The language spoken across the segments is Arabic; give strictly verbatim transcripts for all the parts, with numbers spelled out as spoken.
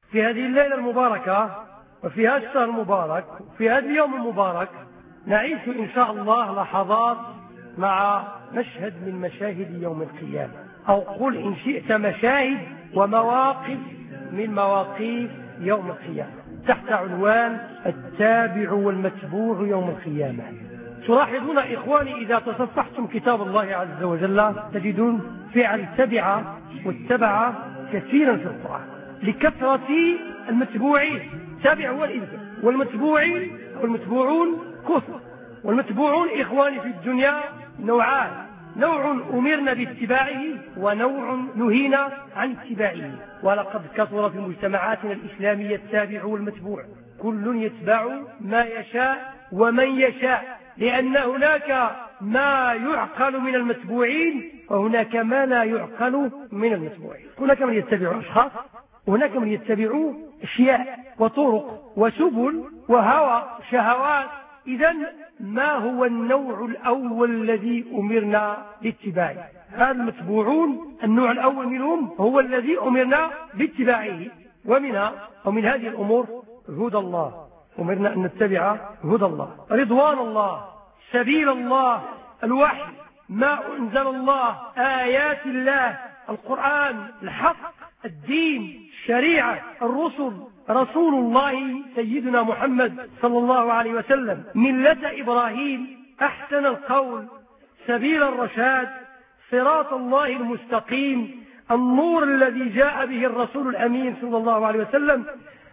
في هذه الليلة المباركة وفي هذا الشهر المبارك وفي هذا اليوم المبارك نعيش إن شاء الله لحظات مع مشهد من مشاهد يوم القيامة، أو قل إن شئت مشاهد ومواقف من مواقف يوم القيامة، تحت عنوان التابع والمتبوع يوم القيامة. تلاحظون إخواني إذا تصفحتم كتاب الله عز وجل تجدون فعل تبع واتبع كثيرا في القرآن لكثرة المتبوعين. تابع هو الإنسان، والمتبوعين والمتبوعون كثر. والمتبوعون إخواني في الدنيا نوعان: نوع أمرنا باتباعه ونوع نهينا عن اتباعه. ولقد كثر في مجتمعاتنا الإسلامية التابع والمتبوع، كل يتبع ما يشاء ومن يشاء، لأن هناك ما يعقل من المتبوعين وهناك ما لا يعقل من المتبوعين. هناك من يتبع أشخاص وهناك من يتبع أشياء وطرق وسبل وهوى شهوات. إذن ما هو النوع الأول الذي أمرنا باتباعه؟ هذا المتبوعون النوع الأول منهم هو الذي أمرنا باتباعه. ومنها ومن هذه الأمور هدى الله، أمرنا أن نتبع هدى الله، رضوان الله، سبيل الله، الوحي، ما أنزل الله، آيات الله، القرآن، الحق، الدين، الشريعة، الرسل، رسول الله سيدنا محمد صلى الله عليه وسلم، ملة إبراهيم، أحسن القول، سبيل الرشاد، صراط الله المستقيم، النور الذي جاء به الرسول الأمين صلى الله عليه وسلم،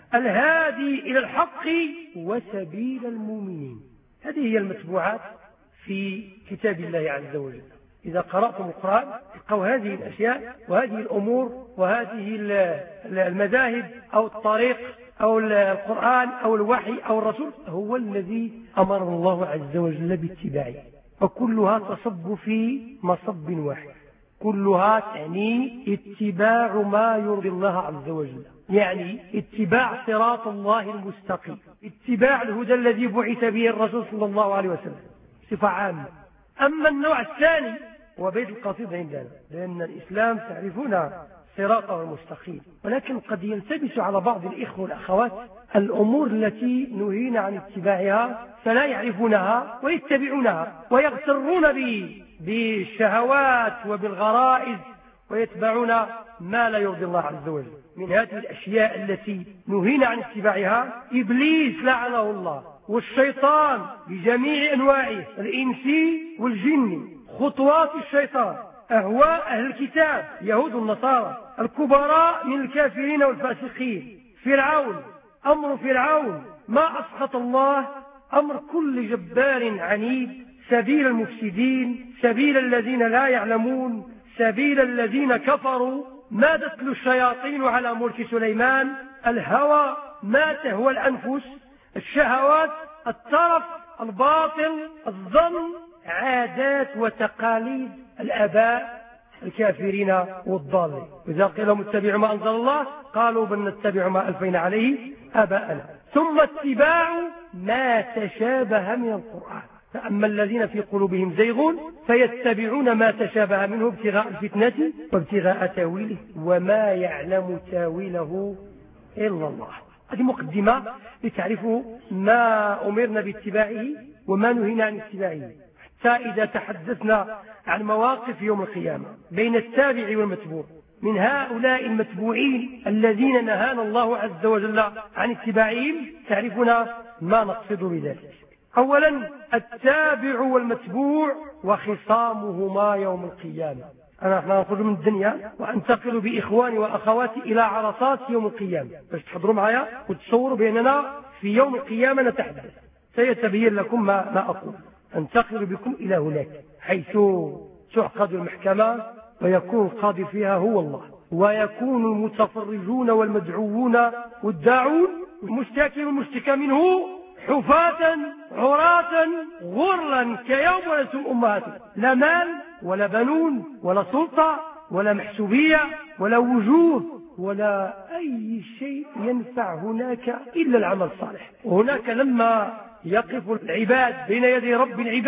الهادي إلى الحق، وسبيل المؤمنين. هذه هي المتبوعات في كتاب الله عز وجل. إذا قرأتم القرآن تلقوا هذه الأشياء وهذه الأمور وهذه المذاهب أو الطريق أو القرآن أو الوحي أو الرسول هو الذي أمر الله عز وجل باتباعه، وكلها تصب في مصب واحد، كلها تعني اتباع ما يرضي الله عز وجل، يعني اتباع صراط الله المستقيم، اتباع الهدى الذي بعث به الرسول صلى الله عليه وسلم صفة عامة. أما النوع الثاني هو بيت القصيد عندنا، لأن الإسلام تعرفون صراطه المستقيم، ولكن قد يلتبس على بعض الإخوة والأخوات الأمور التي نهينا عن اتباعها فلا يعرفونها ويتبعونها ويغترون به بالشهوات وبالغرائز ويتبعون ما لا يرضي الله عز وجل. من هذه الأشياء التي نهينا عن اتباعها إبليس لعنه الله والشيطان بجميع أنواعه، الإنسي والجني، خطوات الشيطان، أهواء أهل الكتاب يهود النصارى، الكبراء من الكافرين والفاسقين، فرعون، أمر فرعون، ما أسخط الله، أمر كل جبار عنيد، سبيل المفسدين، سبيل الذين لا يعلمون، سبيل الذين كفروا، ما تتلو الشياطين على ملك سليمان، الهوى، ما تهوى الأنفس، الشهوات، الترف، الباطل، الظن، عادات وتقاليد الآباء الكافرين والضالين. إذا قيل لهم اتبعوا ما أنزل الله قالوا بل نتبع ما ألفينا عليه آباءنا. ثم اتباع ما تشابه من القرآن، فأما الذين في قلوبهم زيغ فيتبعون ما تشابه منه ابتغاء الفتنة وابتغاء تاويله وما يعلم تاويله إلا الله. هذه مقدمة لتعرفوا ما أمرنا باتباعه وما نهينا عن اتباعه، حتى إذا تحدثنا عن مواقف يوم القيامة بين التابع والمتبوع من هؤلاء المتبوعين الذين نهانا الله عز وجل عن اتباعهم تعرفون ما نقصد بذلك. أولا التابع والمتبوع وخصامهما يوم القيامة. أنا احنا نخرج من الدنيا وأنتقل بإخواني وأخواتي إلى عرصات يوم القيامة باش تحضروا معايا وتصوروا بأننا في يوم القيامة نتحدث. سيتبين لكم ما, ما أقول. أنتقل بكم إلى هناك حيث تعقد المحكمة ويكون القاضي فيها هو الله، ويكون المتفرجون والمدعوون والداعون المشتكي والمشتكى منه حفاة عراة غرلا كيوم ولدتهم أمهاتهم، لا مال ولا بنون ولا سلطة ولا محسوبية ولا وجوه ولا أي شيء ينفع هناك إلا العمل الصالح. وهناك لما يقف العباد بين يدي رب العباد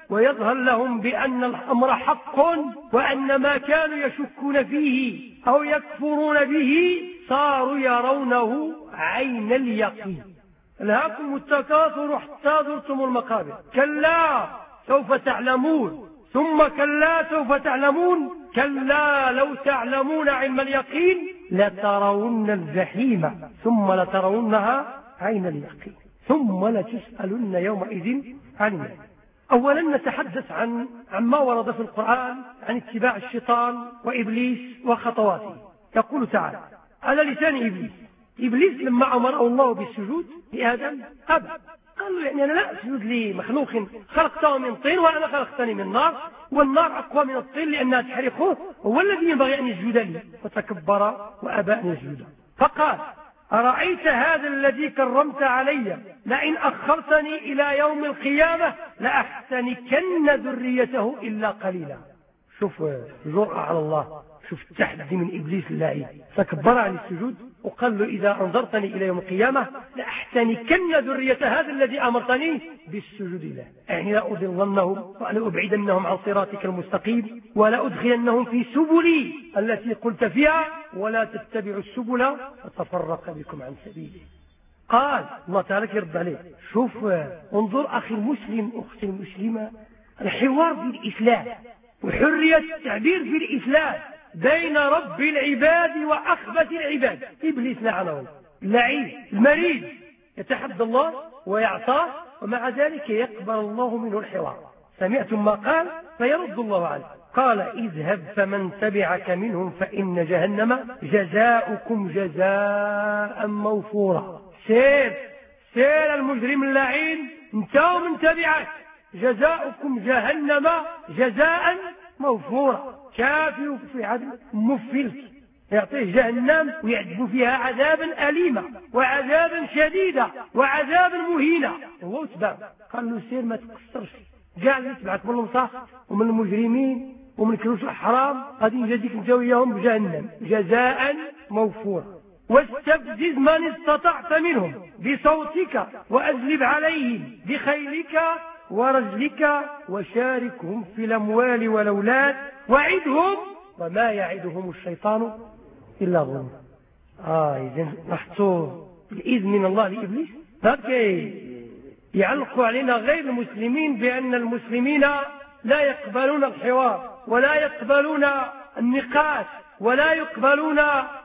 ويظهر لهم بأن الأمر حق وأن ما كانوا يشكون فيه أو يكفرون به صاروا يرونه عين اليقين. ألهاكم التكاثر حتى زرتم المقابر، كلا سوف تعلمون ثم كلا سوف تعلمون كلا لو تعلمون علم اليقين لترون الجحيم ثم لترونها عين اليقين ثم لتسألن يومئذ عن النعيم. أولا نتحدث عن عما ورد في القرآن عن اتباع الشيطان وإبليس وخطواته. يقول تعالى على لسان إبليس: إبليس لما أمره الله بالسجود لآدم أبى، قال له يعني أنا لا أسجد لمخلوق خلقته من طين وأنا خلقتني من نار، والنار أقوى من الطين لأنها تحرقه، هو الذي ينبغي أن يسجد لي، فتكبر وأبى أن يسجد. فقال: أرأيت هذا الذي كرمت علي لئن أخرتني إلى يوم القيامة لأحتنكن ذريته إلا قليلا. شوف جرأة على الله، شوف التحدي من إبليس اللعين، تكبر عن السجود وقال له: إذا أنظرتني إلى يوم القيامة لأحتنكن ذرية هذا الذي أمرتني بالسجود له، يعني لا أضلنهم ولا أبعدنهم عن صراطك المستقيم ولا أدخلنهم في سبلي التي قلت فيها ولا تتبعوا السبل فتفرق بكم عن سبيله. قال الله تعالى يرد عليه: شوف انظر أخي المسلم أختي المسلمة، الحوار في الإسلام وحرية التعبير في الإسلام بين رب العباد وأخبث العباد. إبليس لعنه اللعين المريض يتحدى الله ويعصاه، ومع ذلك يقبل الله منه الحوار. سمعتم ما قال؟ فيرد الله عليه: قال: اذهب فمن تبعك منهم فإن جهنم جزاؤكم جزاء موفورا. سير سير المجرم اللعين انت ومن تبعك، جزاؤكم جهنم جزاء موفورا. كافي في عدل مفلك يعطيه جهنم ويعذب فيها عذابا أليما وعذابا شديدا وعذابا مهينا. هو تبع قال له: سير ما تكسرش، قاعد يتبعك من النصاح ومن المجرمين ومن كلوش الحرام، غادي يجازيك انت وياهم بجهنم جزاء موفورا. واستفزز من استطعت منهم بصوتك وأجلب عليهم بخيلك ورجلك وشاركهم في الأموال والأولاد وعدهم وما يعدهم الشيطان إلا غرورا. آه إذن لاحظتوا الإذن من الله لإبليس. هكذا يعلقوا علينا غير المسلمين بأن المسلمين لا يقبلون الحوار ولا يقبلون النقاش ولا يقبلون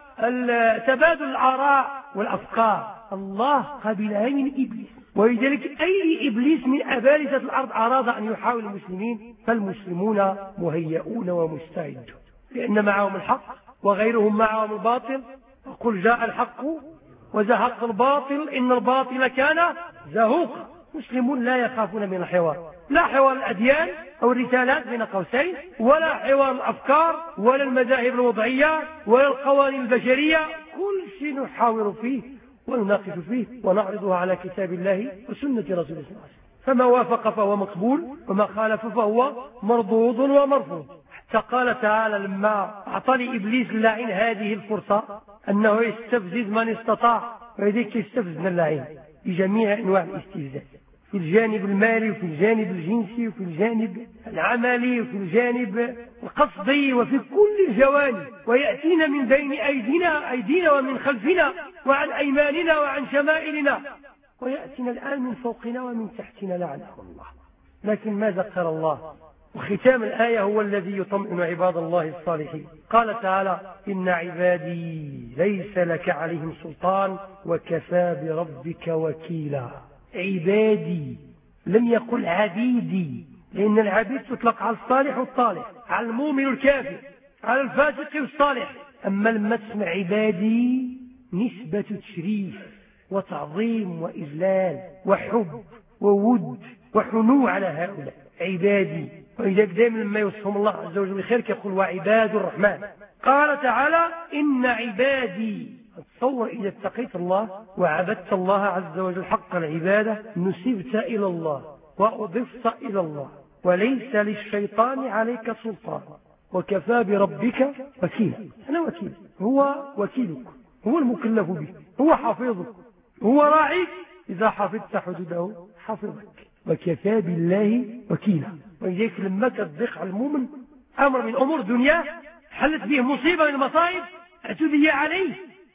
تبادل الآراء والأفكار. الله قبلها من إبليس، ولذلك أي إبليس من أبالسة الأرض أراد أن يحاول المسلمين فالمسلمون مهيئون ومستعدون، لأن معهم الحق وغيرهم معهم الباطل. قل جاء الحق وزهق الباطل إن الباطل كان زهوقا. مسلمون لا يخافون من الحوار، لا حوار الأديان أو الرسالات بين قوسين، ولا حوار الأفكار ولا المذاهب الوضعية ولا القوانين البشرية. كل شيء نحاور فيه ونناقش فيه ونعرضها على كتاب الله وسنة رسول الله صلى الله عليه وسلم، فما وافق فهو مقبول وما خالف فهو مردود ومرفوض. حتى قال تعالى لما أعطى لإبليس اللعين هذه الفرصة أنه يستفزز من استطاع، ويديك يستفزنا اللعين بجميع أنواع الاستفزاز، في الجانب المالي وفي الجانب الجنسي وفي الجانب العملي وفي الجانب القصدي وفي كل الجوانب، ويأتينا من بين أيدينا أيدينا ومن خلفنا وعن أيماننا وعن شمائلنا، ويأتينا الآن من فوقنا ومن تحتنا لعنه الله. لكن ما ذكر الله، وختام الآية هو الذي يطمئن عباد الله الصالحين. قال تعالى: إن عبادي ليس لك عليهم سلطان وكفى بربك وكيلا. عبادي، لم يقل عبيدي، لأن العبيد تطلق على الصالح والطالح، على المؤمن والكافر، على الفاسق والصالح. أما لما تسمع عبادي نسبة تشريف وتعظيم وإجلال وحب وود وحنو على هؤلاء عبادي. وإذا دائما لما يوصفهم الله عز وجل بخير يقول: وعباد الرحمن. قال تعالى: إن عبادي. تصور إذا اتقيت الله وعبدت الله عز وجل حق العبادة نسبت إلى الله وأضفت إلى الله، وليس للشيطان عليك سلطان، وكفى بربك وكيلا. أنا وكيل، هو وكيلك، هو المكلف به، هو حافظك، هو راعيك. إذا حفظت حدوده حفظك. وكفى بالله وكيلا. ولذلك لما تضيق على المؤمن أمر من أمور الدنيا حلت به مصيبة من المصائب اعتدي عليه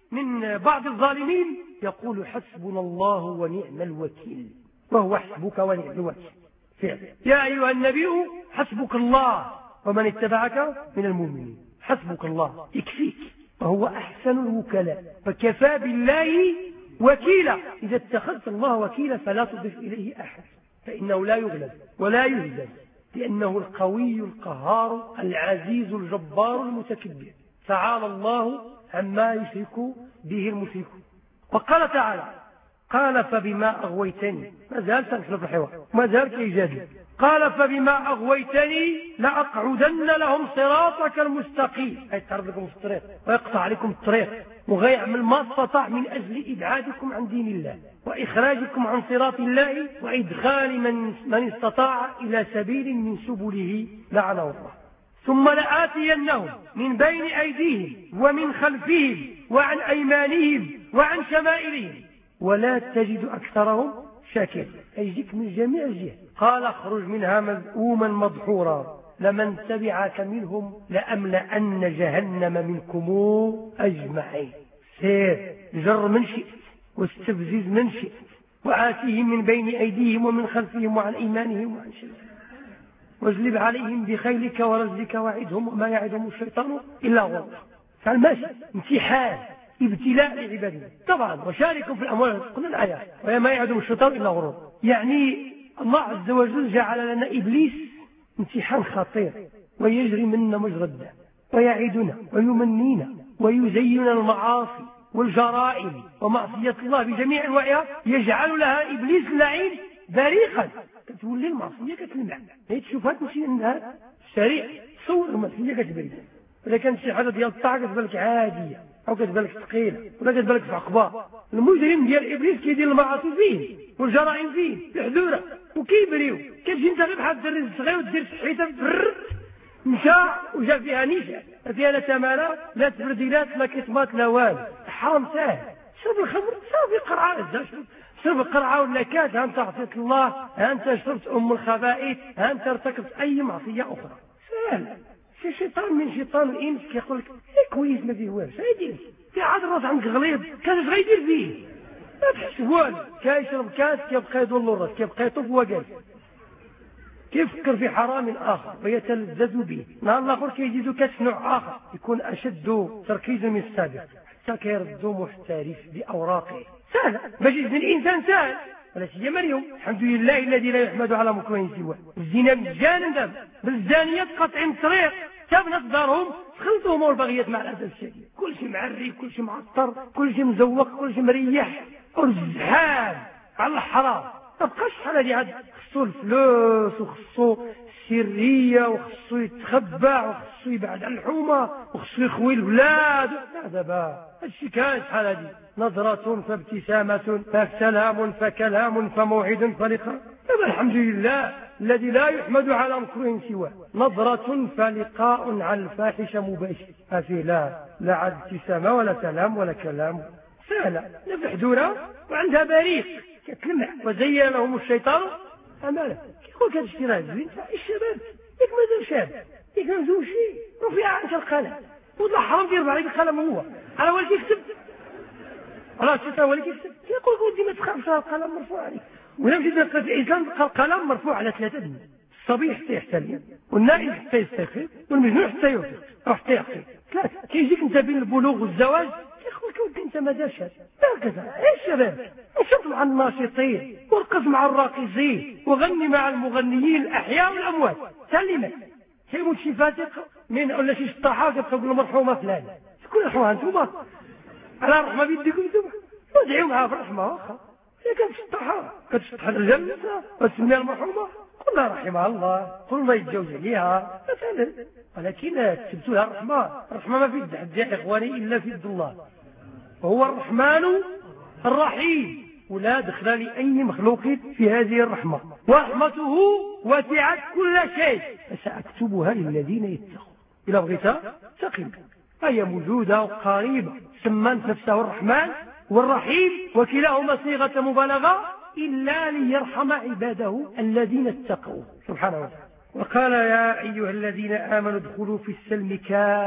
من بعض الظالمين يقول حسبنا الله ونعم الوكيل، وهو حسبك ونعم الوكيل فعلا. يا أيها النبي حسبك الله ومن اتبعك من المؤمنين. حسبك الله يكفيك، وهو أحسن الوكلاء. فكفى بالله وكيلا. إذا اتخذت الله وكيلا فلا تضف إليه أحد، فإنه لا يغلب ولا يهزم، لأنه القوي القهار العزيز الجبار المتكبر. تعالى الله عما يشرك به المشركون. وقال تعالى قال فبما أغويتني، ما زال تنحل في الحوار ما زال كيجادل. قال فبما أغويتني لأقعدن لهم صراطك المستقيم، أي تعرض لكم الطريق ويقطع عليكم الطريق وغيعمل ما استطاع من أجل إبعادكم عن دين الله وإخراجكم عن صراط الله وإدخال من, من استطاع إلى سبيل من سبله لعنه الله. ثم لآتينهم من بين أيديهم ومن خلفهم وعن أيمانهم وعن شمائلهم ولا تجد أكثرهم شاكرين. أيجيك من جميع الجهات. قال اخرج منها مذءوما مدحورا لمن تبعك منهم لأملأن جهنم منكم أجمعين. سير جر من شئت واستفزز من شئت وآتيهم من بين أيديهم ومن خلفهم وعن أيمانهم وعن شمائلهم واجلب عليهم بخيلك ورجلك وعدهم وما يعدهم الشيطان إلا غرورا. فالماشي امتحان ابتلاء لعباده طبعا. وشاركوا في الأموال قلنا الآيات وما يعدهم الشيطان إلا غرورا. يعني الله عز وجل جعل لنا إبليس امتحان خطير ويجري منا مجرى الدم ويعدنا ويمنينا ويزين المعاصي والجرائم ومعصية الله بجميع أنواعها. يجعل لها إبليس اللعين بريقا كتولي المعصية كتلمع. هي تشوفها تمشي عندها سريع تصور المعصية كتبريد. إذا كانت شي حاجة ديال الطاعة كتبالك عادية أو كتبالك ثقيلة ولا كتبالك في عقبة. المجرم ديال إبليس كيدير المعاصي فيه والجرائم فيه الحذورة وكيبريو. كتجي انت غير بحال الدري الصغير ودير صحيته مشى وجا فيها نيشان لا فيها لا تمارة لا تبرديلات لا كتمات لا والو. حرام ساهل. شرب الخمر صافي قرعة شرب القرعة والنكات. ها انت عصيت الله، ها انت شربت أم الخبائث، ها انت ارتكبت أي معصية أخرى. سهل. شي شيطان من شيطان الإنس كيقول لك ايه كويس ما فيه والو سيدير في عاد الراس عندك غليظ كان اش غيدير فيه ما تحسب والو. كيشرب كاس كيبقى يدور الراس كيبقى يطوف هو جالس كيفكر في حرام آخر ويتلذذ به. نهار الآخر كيزيدو كاس نوع آخر يكون أشد تركيزا من السابق حتى كيردو محترف بأوراقه. سهل باش يزني الإنسان سهل ولا سيما اليوم الحمد لله الذي لا يحمد على مكروه سواه. الزنا مجانا بالزانيات قطع الطريق تابنت دارهم خلطهم والبغيات مع الأسف الشديد. كل شيء معري كل شيء معطر كل شيء مزوق كل شيء مريح والزحام على الحرام. تبقاش شحال هادي عاد خصو الفلوس وخصو السرية وخصو يتخبى وخصو يبعد عن الحومة وخصو يخوي الولاد. لا دابا هادشي كان شحال هادي نظرة فابتسامة فسلام فكلام فموعد فلقاء. دابا الحمد لله الذي لا يحمد على مكروه سواه. نظرة فلقاء على الفاحشة مباشر هذه لا لا عاد ابتسامة ولا سلام ولا كلام. سهلة لا في حدورة وعندها بريق كتلمع. وزين لهم الشيطان أماله كيقول كتشتي راه زوين الشباب ياك مازال شاب ياك ما مزوجش رفيع عنك القلم وطلع حرام دير عليك القلم هو على والك يكتب على الشيطان والك يكتب كيقول ودي ما تخافش القلم مرفوع عليك. ولا مشيت في الإسلام القلم مرفوع على ثلاثة دين. الصبي حتى يحتلم والنائم حتى يستيقظ والمجنون حتى يوقف أو حتى يعقل. ثلاثة كيجيك انت بين البلوغ والزواج يقولك ودي انت مازال شاب هكذا. ايه الشباب نشط مع الناشطين وارقص مع الراقصين وغني مع المغنيين الأحياء والأموات. سلمك كيموت شي فاتق من ولا شي شطاحة كتقول له مرحومة فلان شكون رحمها انتوما على رحمة بيديكم انتوما ودعيو معها بالرحمة واخا. هي كانت شطاحة كتشطح الرجال وتسميها المرحومة قل لها رحمها الله قل الله يتجوز عليها مثلا. ولكن تسبتوا لها الرحمة. الرحمة ما في يد حد يا إخواني إلا في يد الله وهو الرحمن الرحيم ولا دخل لأي مخلوق في هذه الرحمة. ورحمته وسعت كل شيء فسأكتبها للذين يتقون. إلى بغيتها تقيم هي موجودة وقريبة. سمت نفسه الرحمن والرحيم وكلاهما صيغة مبالغة إلا ليرحم عباده الذين اتقوا سبحانه وتعالى. وقال يا أيها الذين آمنوا ادخلوا في السلم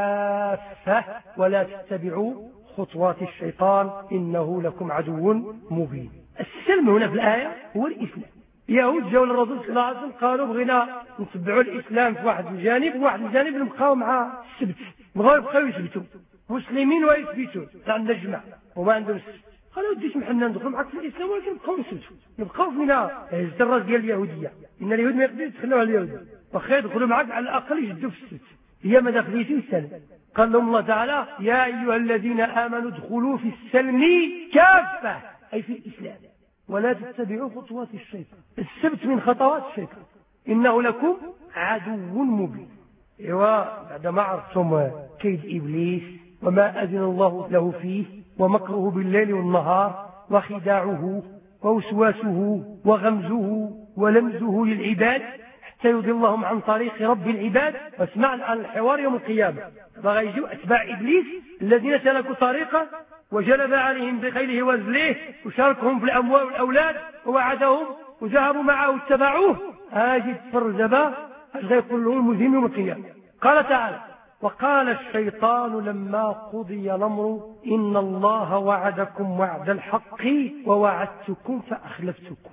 كافة ولا تتبعوا خطوات الشيطان إنه لكم عدو مبين. السلم هنا في الآية هو الإسلام. يهود جاءوا للرسول صلى الله عليه وسلم قالوا بغينا نتبعوا الإسلام في واحد الجانب وواحد الجانب نبقاو مع السبت، بغاو يبقاو يثبتوا مسلمين ويثبتوا عندنا الجماعة وما عندهم السبت. قالوا ودي سمحنا ندخلوا معك في الإسلام ولكن نبقاو نثبتوا، نبقاو فينا الدراس ديال اليهودية، إن اليهود ما يقدروا يدخلوا على اليهود، واخا يدخلوا معك على الأقل يجدوا في السبت، هي ما دخليتي السلم. قال لهم الله تعالى يا أيها الذين آمنوا ادخلوا في السلم كافة، أي في الإسلام، ولا تتبعوا خطوات الشيطان. السبت من خطوات الشيطان، إنه لكم عدو مبين. إيوا بعدما عرفتم كيد إبليس وما أذن الله له فيه ومكره بالليل والنهار وخداعه ووسواسه وغمزه ولمزه للعباد حتى يضلهم عن طريق رب العباد. واسمع الآن الحوار يوم القيامة، بغى يجوا أتباع إبليس الذين سلكوا طريقه وجلب عليهم بخيله وزليه وشاركهم في الأموال والأولاد ووعدهم وذهبوا معه واتبعوه. هاجي تفرزبا اش غيقول له المجرم يوم القيامة. قال تعالى وقال الشيطان لما قضي الأمر إن الله وعدكم وعد الحق ووعدتكم فأخلفتكم.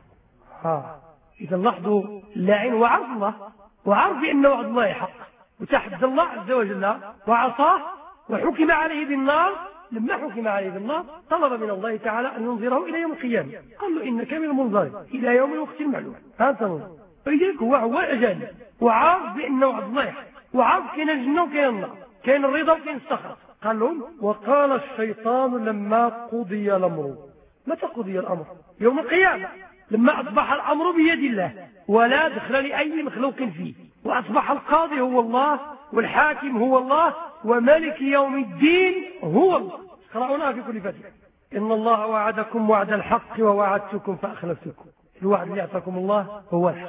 ها إذا لاحظوا اللاعن وعرف الله وعرف بأن وعد الله حق وتحدى الله عز وجل وعصاه وحكم عليه بالنار. لما حكم عليه بالنار طلب من الله تعالى أن ينظره إلى يوم القيامة، قال له إنك من المنظر إلى يوم الوقت المعلوم. هذا فلذلك هو هو أجل وعارف بأن وعد الله حق وعارف كاين الجنة وكاين النار، كاين الرضا وكاين السخط. قال لهم وقال الشيطان لما قضي الأمر. متى قضي الأمر؟ يوم القيامة، لما أصبح الأمر بيد الله ولا دخل لأي مخلوق فيه، وأصبح القاضي هو الله والحاكم هو الله وملك يوم الدين هو الله. قرأنا في كل فترة إن الله وعدكم وعد الحق ووعدتكم فأخلفتكم. الوعد اللي أعطاكم الله هو الحق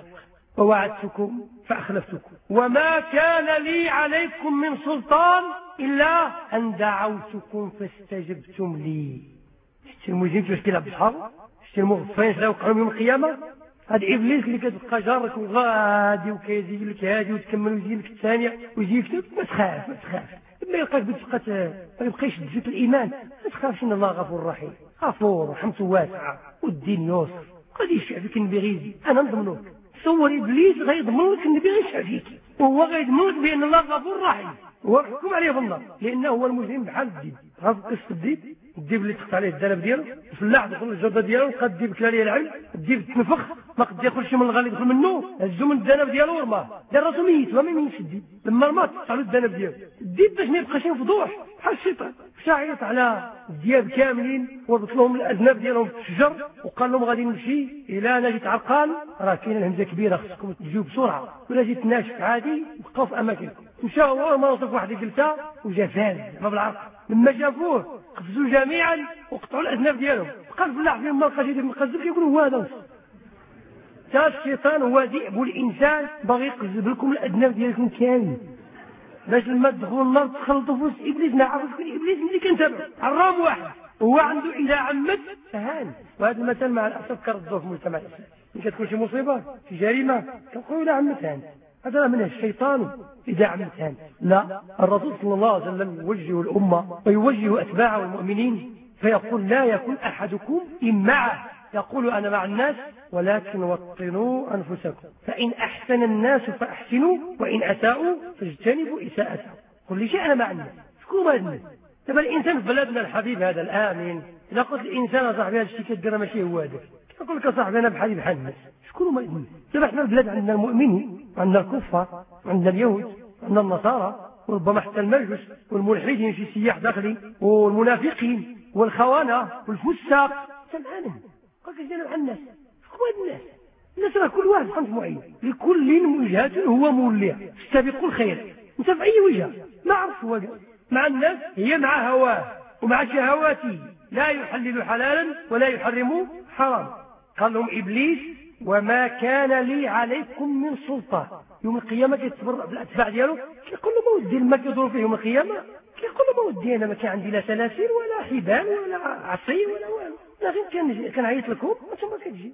ووعدتكم فأخلفتكم وما كان لي عليكم من سلطان إلا أن دعوتكم فاستجبتم لي. شتي المجرمين كيفاش كيلعب بصحابه، شتي المغفرين شنو وقعوا يوم القيامة. هاد إبليس اللي كتبقى جارك وغادي وكيزيد لك هادي وتكمل ويزيد لك الثانية ويجي يكتب. ما تخاف ما تخاف، ما يلقاك بتبقى ما يبقاش تزيد الإيمان. ما تخافش إن الله غفور رحيم، غفور رحمته واسعة والدين يسر، غادي يشفع فيك النبي غيزي. أنا نضمنك. تصور إبليس غيضمن لك النبي غيشفع فيك وهو غيضمن لك بأن الله غفور رحيم وحكم عليه بالنار، لأنه هو المجرم بحال الدين. عرف قصة الديب؟ الديب اللي تقطع عليه الذنب ديالو الفلاح دخل الجرده ديالو قد الديب كلا ليه العلم، الديب تنفخ ما قد ياكلش من الغالي يدخل منه، هزو من الذنب ديالو ورماه، دار راسو ميت وما يميتش الديب. لما رماه قطع له الذنب ديالو الديب باش ما يبقاش ينفضوح بحال الشيطان. مشى عيط على الدياب كاملين وربط لهم الاذناب ديالهم في الشجر وقال لهم غادي نمشي الى انا جيت عرقان راه كاينه الهمزه كبيره خصكم تجيو بسرعه، ولا جيت ناشف عادي بقاو في اماكنكم. مشى هو ما وصل واحد الجلسه وجا فاز ما بالعرق. لما شافوه قفزوا جميعا وقطعوا الاذناب ديالهم. بقى الفلاح فيهم ما لقاش يدير مقزب كيقول هو هذا. تا الشيطان هو ذئب الانسان باغي يقزب لكم الاذناب ديالكم كامل باش لما تدخلوا النار تخلطوا في وسط ابليس. نعرف شكون ابليس اللي كنتابعو حرام واحد هو عنده اذا عمت فهان. وهذا المثل مع الاسف كردوه في المجتمع الاسلامي. ملي كتكون شي مصيبه شي جريمه كنقولوا اذا عمت هان، هذا من الشيطان اذا عمت هان. لا، الرسول صلى الله عليه وسلم يوجه الامه ويوجه اتباعه المؤمنين فيقول لا يكون احدكم امعه يقول انا مع الناس ولكن وطنوا انفسكم فان احسن الناس فاحسنوا وان اساءوا فاجتنبوا اساءتهم. قل لي شيء انا مع الناس. شكون هذا الناس؟ دابا الانسان في بلدنا الحبيب هذا الامن اذا قلت الانسان صاحبي هذا الشيء كدير ماشي هو هذاك كنقول لك صاحبي انا بحالي بحال الناس. شكون هما الناس؟ دابا حنا البلاد عندنا المؤمنين وعندنا الكفار وعندنا اليهود وعندنا النصارى وربما حتى المجوس والملحدين في سياح داخلي والمنافقين والخونه والفساق سمعانهم. قلت جينا مع الناس. شكون الناس؟ الناس راه كل واحد خمس معين لكل وجهة هو موليها استبقوا الخير. انت في اي وجهه؟ ما عرفت هو مع الناس هي مع هواه ومع شهواته لا يحلل حلالا ولا يحرم حرام. قال لهم ابليس وما كان لي عليكم من سلطان. يوم القيامه كيتبرع بالاتباع ديالو كيقول له ما ودي لما كيدوروا فيه يوم القيامه كيقول له ما ودي انا ما كان عندي لا سلاسل ولا حبال ولا عصي ولا والو، لكن كان كنعيط لكم وانتم ما كتجي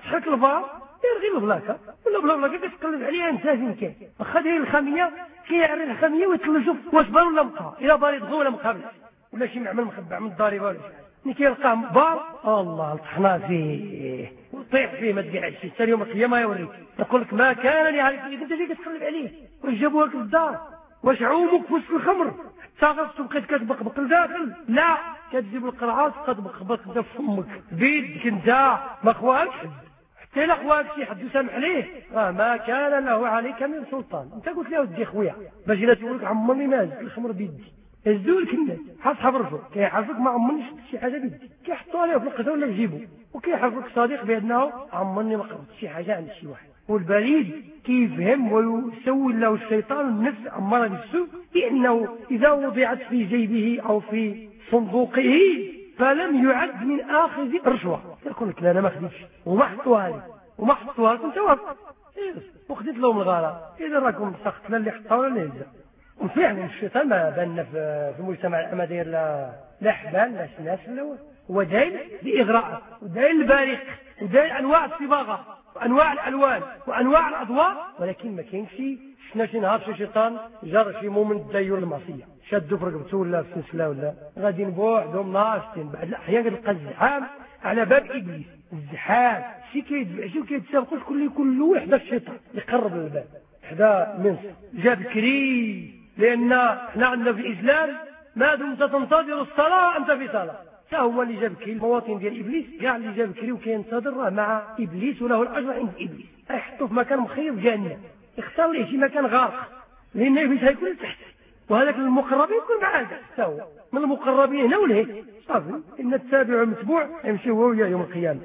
تحرك الفار يلغي البلاكه ولا بلا بلاكه كتقلب عليها انت فين كاين واخا داير الخاميه كيعري الخاميه ويتلجوا واش بان ولا مقا الا باري دغوا ولا مقابل ولا شي معمل مخبع من الضريبه ولا شي ملي كيلقاه بار الله طحنا فيه وطيح فيه ما تبيعش حتى يوم القيامه يوريك يقول لك ما كان لي عارف انت اللي كتقلب عليه واش جابوها لك للدار واش عومك في وسط الخمر حتى غصت بقيت كتبقبق لداخل لا كتجيب القرعه تبقبق في فمك بيدك انت ما خواكش حتى لا خواك شي حد يسامح عليه راه ما كان له عليك من سلطان انت قلت له ودي خويا باش الا تقول لك عمرني ما هزت الخمر بيدي هزوا لك الناس حاصحاب الرجل كيحرفك ما عمرني شفت شي حاجه بيدي كيحطوا عليه في القدا ولا في جيبو وكيحرفك صديق بانه عمرني ما قربت شي حاجه عند شي واحد والبليد كيفهم ويسوي له الشيطان النفس اماره بالسوء لانه اذا وضعت في جيبه او في صندوقه فلم يعد من اخذ رشوه يقول لك لا انا ما خديتش وما حطوها لي وما حطوها لك انت واقف وخديت لهم الغاره اذا راكم سقط لا اللي حطها ولا اللي هزها وفعلا الشيطان ما بان في المجتمع ما داير لا لا حبال لا سناس لا هو داير باغراء وداير البارق وداير انواع الصباغه وانواع الالوان وانواع الاضواء ولكن ما كاينش شنا شي نهار شي شيطان جار شي مؤمن تدير المعصيه شادو في رقبته ولا في سلسله ولا غاديين بوحدهم ناشطين بعد الاحيان كتلقى الزحام على باب ابليس الزحام شي كيدفع شي كيتسابقوا كل يكون له وحده الشيطان يقرب للباب حدا منص جاب كري لان احنا عندنا في الاسلام ما دمت تنتظر الصلاه انت في صلاه حتى هو اللي جاب كري المواطن ديال ابليس كاع اللي جاب كري وكينتظر راه مع ابليس وله الاجر عند ابليس يحطوه في مكان مخير جهنم يختار ليه شي مكان غارق لان ابليس هيكون تحت وهذاك المقربين يكون معاه حتى هو من المقربين هنا ولهيه صافي ان التابع المتبوع يمشي هو وياه يوم القيامه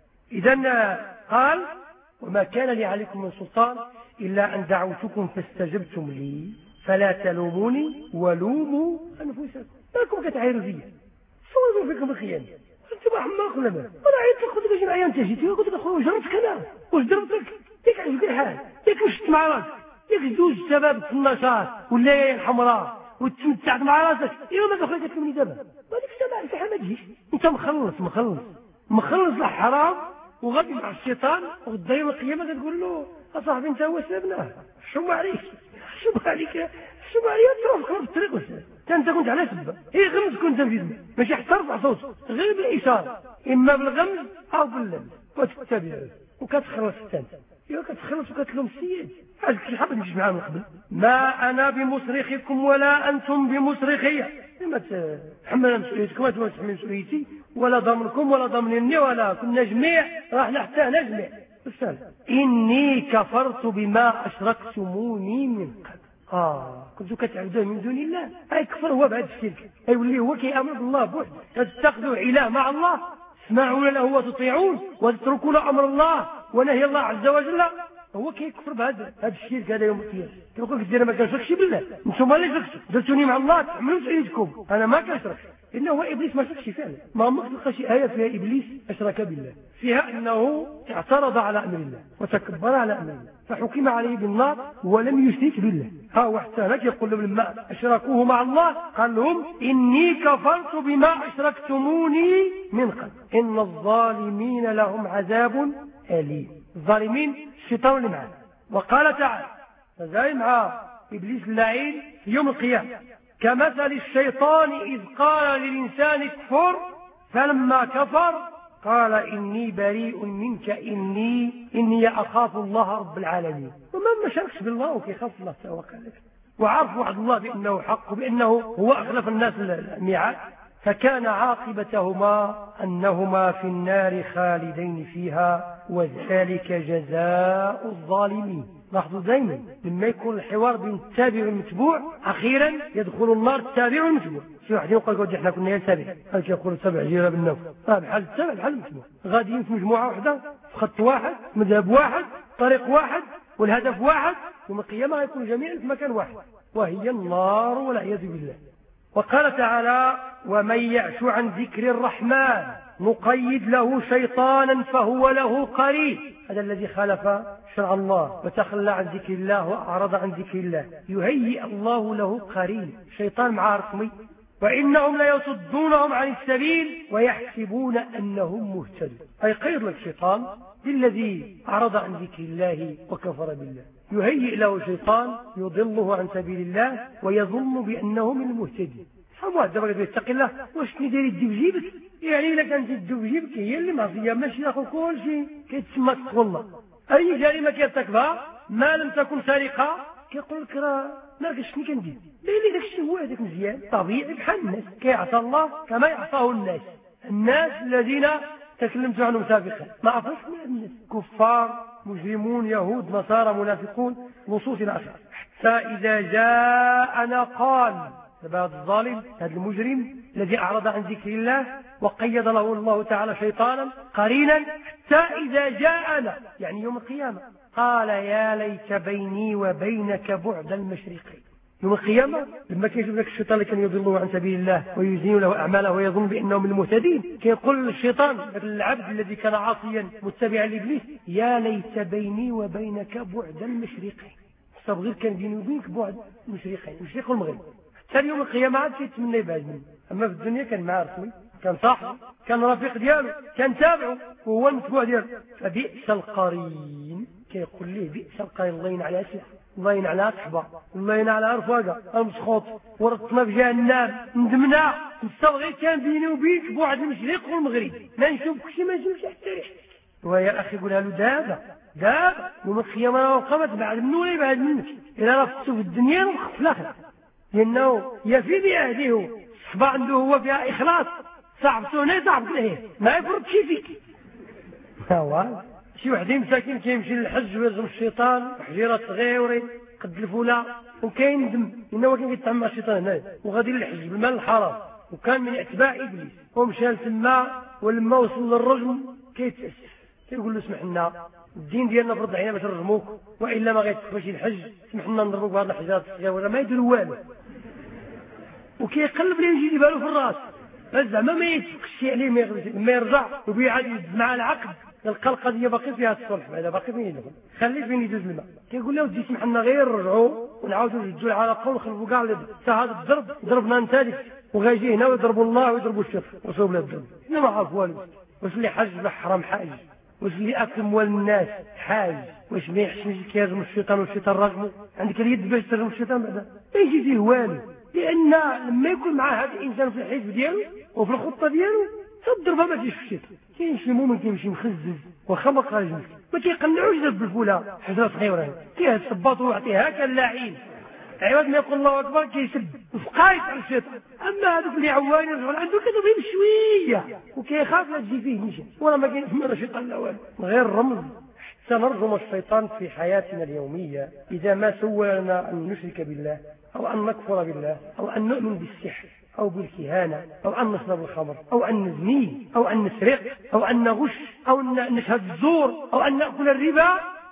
اذا قال وما كان لي عليكم من سلطان الا ان دعوتكم فاستجبتم لي فلا تلوموني ولوموا انفسكم راكم كتعايروا فيا صوروا فيكم الخيانه انتم حماق ولا ما انا عيطت لك قلت لك اجي معايا انت جيتي قلت لك اخويا واش جربتك انا واش درتك ياك عجبك الحال ياك مشيت مع راسك ياك دوز شباب في النشاط والليالي الحمراء وتمتعت مع راسك ايوا ما اخويا كتكلمني دابا هذيك الساعه الفحم ما تجيش انت مخلص مخلص مخلص للحرام وغادي مع الشيطان وغدا يوم القيامه كتقول له اصاحبي انت هو سببنا شوم عليك شوم عليك شوم عليك تروح في الطريق وسهل انت كنت على سبه هي غمز كنت في ذمه ماشي حتى رفع صوتك غير بالاشاره اما بالغمز او باللمس وتتبع وكتخلص الثاني ايوا كتخلص وكتلوم السيد عاد شي حاب نمشي معاه من قبل ما انا بمصرخكم ولا انتم بمصرخيه ما تحمل مسؤوليتكم ولا تحمل مسؤوليتي ولا ضمنكم ولا ضمنني ولا كنا جميع راح حتى هنا جميع بس اني كفرت بما اشركتموني من قبل اه كنتو كتعبدوه من دون الله اي كفر هو بعد الشرك ايولي هو كيامر بالله بوحده تتخذوا اله مع الله تسمعون له وتطيعون وتتركون امر الله ونهي الله عز وجل هو كيكفر بهذا هذا الشرك هذا يوم القيامه كيقول لك انا ما كنشركش بالله انتم اللي شركتوا درتوني مع الله تحملوا مسؤوليتكم انا ما كنشركش انه هو ابليس ما شركش فعلا ما ما تلقى شي ايه فيها ابليس اشرك بالله فيها انه اعترض على امر الله وتكبر على امر الله فحكم عليه بالنار ولم يشرك بالله ها هو حتى هناك يقول لهم لما اشركوه مع الله قال لهم اني كفرت بما اشركتموني من قبل ان الظالمين لهم عذاب اليم الظالمين الشيطان اللي معه وقال تعالى فزاي مع ابليس اللعين في يوم القيامه كمثل الشيطان إذ قال للإنسان اكفر فلما كفر قال إني بريء منك إني إني أخاف الله رب العالمين ومن ما شركش بالله وكيخاف الله سواء قال وعرف وعد الله بأنه حق وبأنه هو أخلف الناس الميعاد فكان عاقبتهما أنهما في النار خالدين فيها وذلك جزاء الظالمين لاحظوا دائما لما يكون الحوار بين التابع والمتبوع اخيرا يدخل النار التابع والمتبوع شي واحد يقول لك احنا كنا تابع هل يقول تابع جيره بالنوف بحال التابع بحال المتبوع غاديين في مجموعه واحده في خط واحد مذهب واحد طريق واحد والهدف واحد يوم القيامه غيكون جميعا في مكان واحد وهي النار والعياذ بالله وقال تعالى ومن يعش عن ذكر الرحمن نقيد له شيطانا فهو له قريب هذا الذي خالف شرع الله وتخلى عن ذكر الله وأعرض عن ذكر الله يهيئ الله له قرين شيطان مع رسمي وإنهم ليصدونهم عن السبيل ويحسبون أنهم مهتدون. أي قيد لك الشيطان بالذي أعرض عن ذكر الله وكفر بالله، يهيئ له شيطان يضله عن سبيل الله ويظن بأنه من المهتدين. واحد دابا كيقول اتق الله، واش ندير يدي في جيبك؟ يعني الا كانت يدي في جيبك هي اللي معصيه، ماشي ياخذ كل شيء. كيتسمى تقوى الله. اي جريمه كيرتكبها ما لم تكن سرقه كيقول لك راه ما عرفتش شنو كندير، باين داك الشيء هو هذاك مزيان طبيعي بحال الناس، كيعصى الله كما يعصاه الناس. الناس الذين تكلمت عنهم سابقا ما عرفوش الناس، كفار مجرمون يهود نصارى منافقون نصوص الى اخره. حتى اذا جاءنا قال، هذا الظالم هذا المجرم الذي أعرض عن ذكر الله وقيد له الله تعالى شيطانا قرينا، حتى إذا جاءنا يعني يوم القيامة قال يا ليت بيني وبينك بعد المشرقين. يوم القيامة لما كيشوف لك الشيطان اللي كان يضله عن سبيل الله ويزين له أعماله ويظن بأنه من المهتدين، كيقول الشيطان العبد الذي كان عاصيا متبعا لإبليس يا ليت بيني وبينك بعد المشرقين. صبغير كان بيني وبينك بعد المشرقين، المشرق والمغرب. حتى يوم القيامة عاد كيتمنى يبعد منه. أما في الدنيا كان معاه رسمي، كان صاحبه، كان رفيق دياله، كان تابعه وهو المتبوع دياله. فبئس القرين، كيقول ليه بئس القرين، الله ينعل على أسلحة، الله ينعل على صحبة، الله ينعل على رفاقة المسخوط، ورطنا في جهنم ندمنا. مستوى كان بيني وبينك بعد المشرق والمغرب، ما نشوفك شي ما نشوفش حتى ريحتك. ويا أخي قولها له دابا دابا يوم القيامة وقامت بعد منه ولا يبعد منك. إذا رفضته في الدنيا ونخف في الآخرة، لأنه يفي بعهده، صحبة عنده هو فيها إخلاص، صاحبته هنا صاحبك لهيه ما يفرض شي فيك. هو شي واحد مساكين كيمشي للحج ويرجم الشيطان وحجيرة صغيرة قد الفولا وكاين ندم لأنه هو كان كيتعامل مع الشيطان هنا وغادي للحج بالمال الحرام وكان من اتباع إبليس، ومشى لتما ولما وصل للرجم كيتأسف، كيقول له اسمح لنا الدين ديالنا فرض علينا باش نرجموك، والا ما غيتقبلش الحج، سمح لنا نضربوك بهذه الحجارات الصغيره ما يدير والو. وكيقلب ليه يجي بالو في الراس، زعما ما يتفقش عليه ما يرجع وبيعاد يدز مع العقد، يلقى القضيه باقي فيها الصلح، هذا باقي فين يدخل خليه فين يدوز الماء. كيقول له ودي سمح لنا غير نرجعوا ونعاودوا نجدوا العلاقه ونخلفوا كاع الضرب، حتى هذا الضرب ضربنا انت وغايجي هنا ويضربوا الله ويضربوا الشيخ وصوب له الضرب. لا ما عرف والو، واش اللي حج بحرام حاج، واش اللي اكل اموال الناس حاج، واش ما يحسنش كيرجم الشيطان والشيطان رجمه، عندك اليد باش ترجم الشيطان بعدا ما يجي فيه والو. لان لما يكون مع هذا الانسان في الحزب ديالو وفي الخطه ديالو تضربها ما تجيش في الشيطان. كاين شي مؤمن كيمشي مخزز وخما خارج ما كيقنعوش بالفوله حجره صغيره فيها الصباط ويعطيها كاللاعين، عوض ما يقول الله اكبر كيسب وفقايت على الشيطان. اما هذوك اللي عوانين يرجعون عنده كذا بشويه وكيخاف لا تجي فيه نيشان ولا ما كاين ثم الشيطان لا والو غير رمز. سنرجم الشيطان في حياتنا اليوميه اذا ما سولنا ان نشرك بالله او ان نكفر بالله او ان نؤمن بالسحر او بالكهانه او ان نشرب الخمر او ان نزني او ان نسرق او ان نغش او ان نشهد الزور او ان ناكل الربا.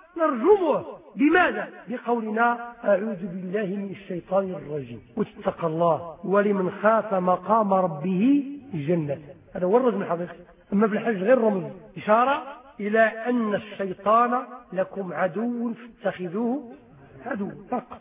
نرجمه بماذا؟ بقولنا أعوذ بالله من الشيطان الرجيم واتقى الله ولمن خاف مقام ربه جنة. هذا هو الرجم الحقيقي. أما في الحج غير رمز، إشارة إلى أن الشيطان لكم عدو فاتخذوه عدو فقط.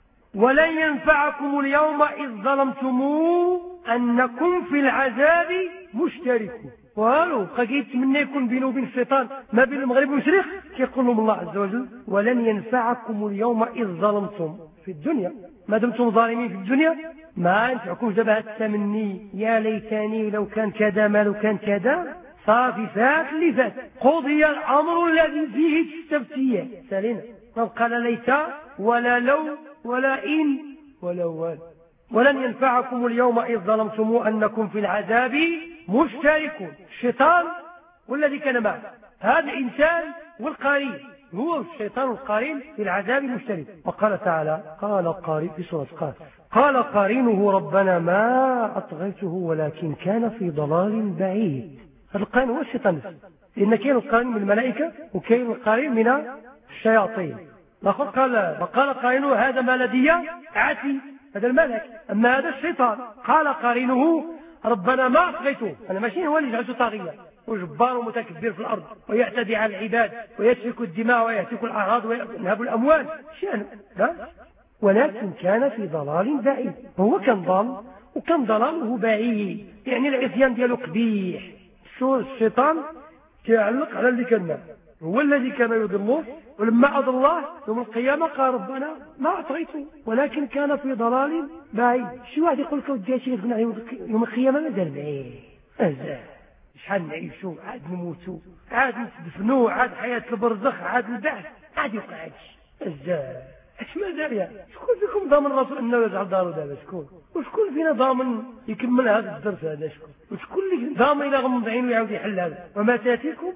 ولن ينفعكم اليوم إذ ظلمتموه أنكم في العذاب مشتركون. وهالو قايت من يكون بينه وبين الشيطان ما بين المغرب والمشرق كيقول لهم الله عز وجل ولن ينفعكم اليوم إذ ظلمتم في الدنيا، ما دمتم ظالمين في الدنيا ما ينفعكم جبهة التمني يا ليتني لو كان كذا ما لو كان كذا. صافي فات اللي فات، قضي الأمر الذي فيه تستفتيان سالينا، ما بقى لا ليت ولا لو ولا إن ولا وال. ولن ينفعكم اليوم إذ ظلمتم أنكم في العذاب مشتركون. الشيطان والذي كان معه هذا الإنسان والقرين، هو الشيطان والقرين في العذاب المشترك. وقال تعالى قال قارين في سورة قاف قال قارينه ربنا ما أطغيته ولكن كان في ضلال بعيد. هذا القرين هو الشيطان، لأن كان القرين من الملائكة وكان القرين من الشياطين. الآخر قال وقال قارينه هذا ما لدي عتي، هذا الملك. أما هذا الشيطان قال قارينه ربنا ما أطغيته، أنا ماشي هو اللي جعلته طاغية وجبار ومتكبر في الأرض ويعتدي على العباد ويسفك الدماء ويهتك الأعراض وينهب الأموال شأنه لا، ولكن كان في ضلال بعيد. هو كان ضال وكان ضلاله بعيد، يعني العصيان ديالو قبيح. شو الشيطان كيعلق على اللي كان هو الذي كان يضله، ولما أضل الله يوم القيامة قال ربنا ما أعطيته ولكن كان في ضلال بعيد. شي واحد يقول لك ودي شي يوم القيامة مازال بعيد، أزال شحال نعيشوا عاد نموتوا عاد نتدفنوا عاد حياة البرزخ عاد البعث عاد يوقع هادشي أزال. اش مازال يا شكون فيكم ضامن راسو انه يرجع لدارو دابا؟ شكون؟ وشكون فينا ضامن يكمل هذا الدرس هذا؟ شكون؟ وشكون اللي ضامن الى غمض عينه ويعاود يحل هذا؟ وما تاتيكم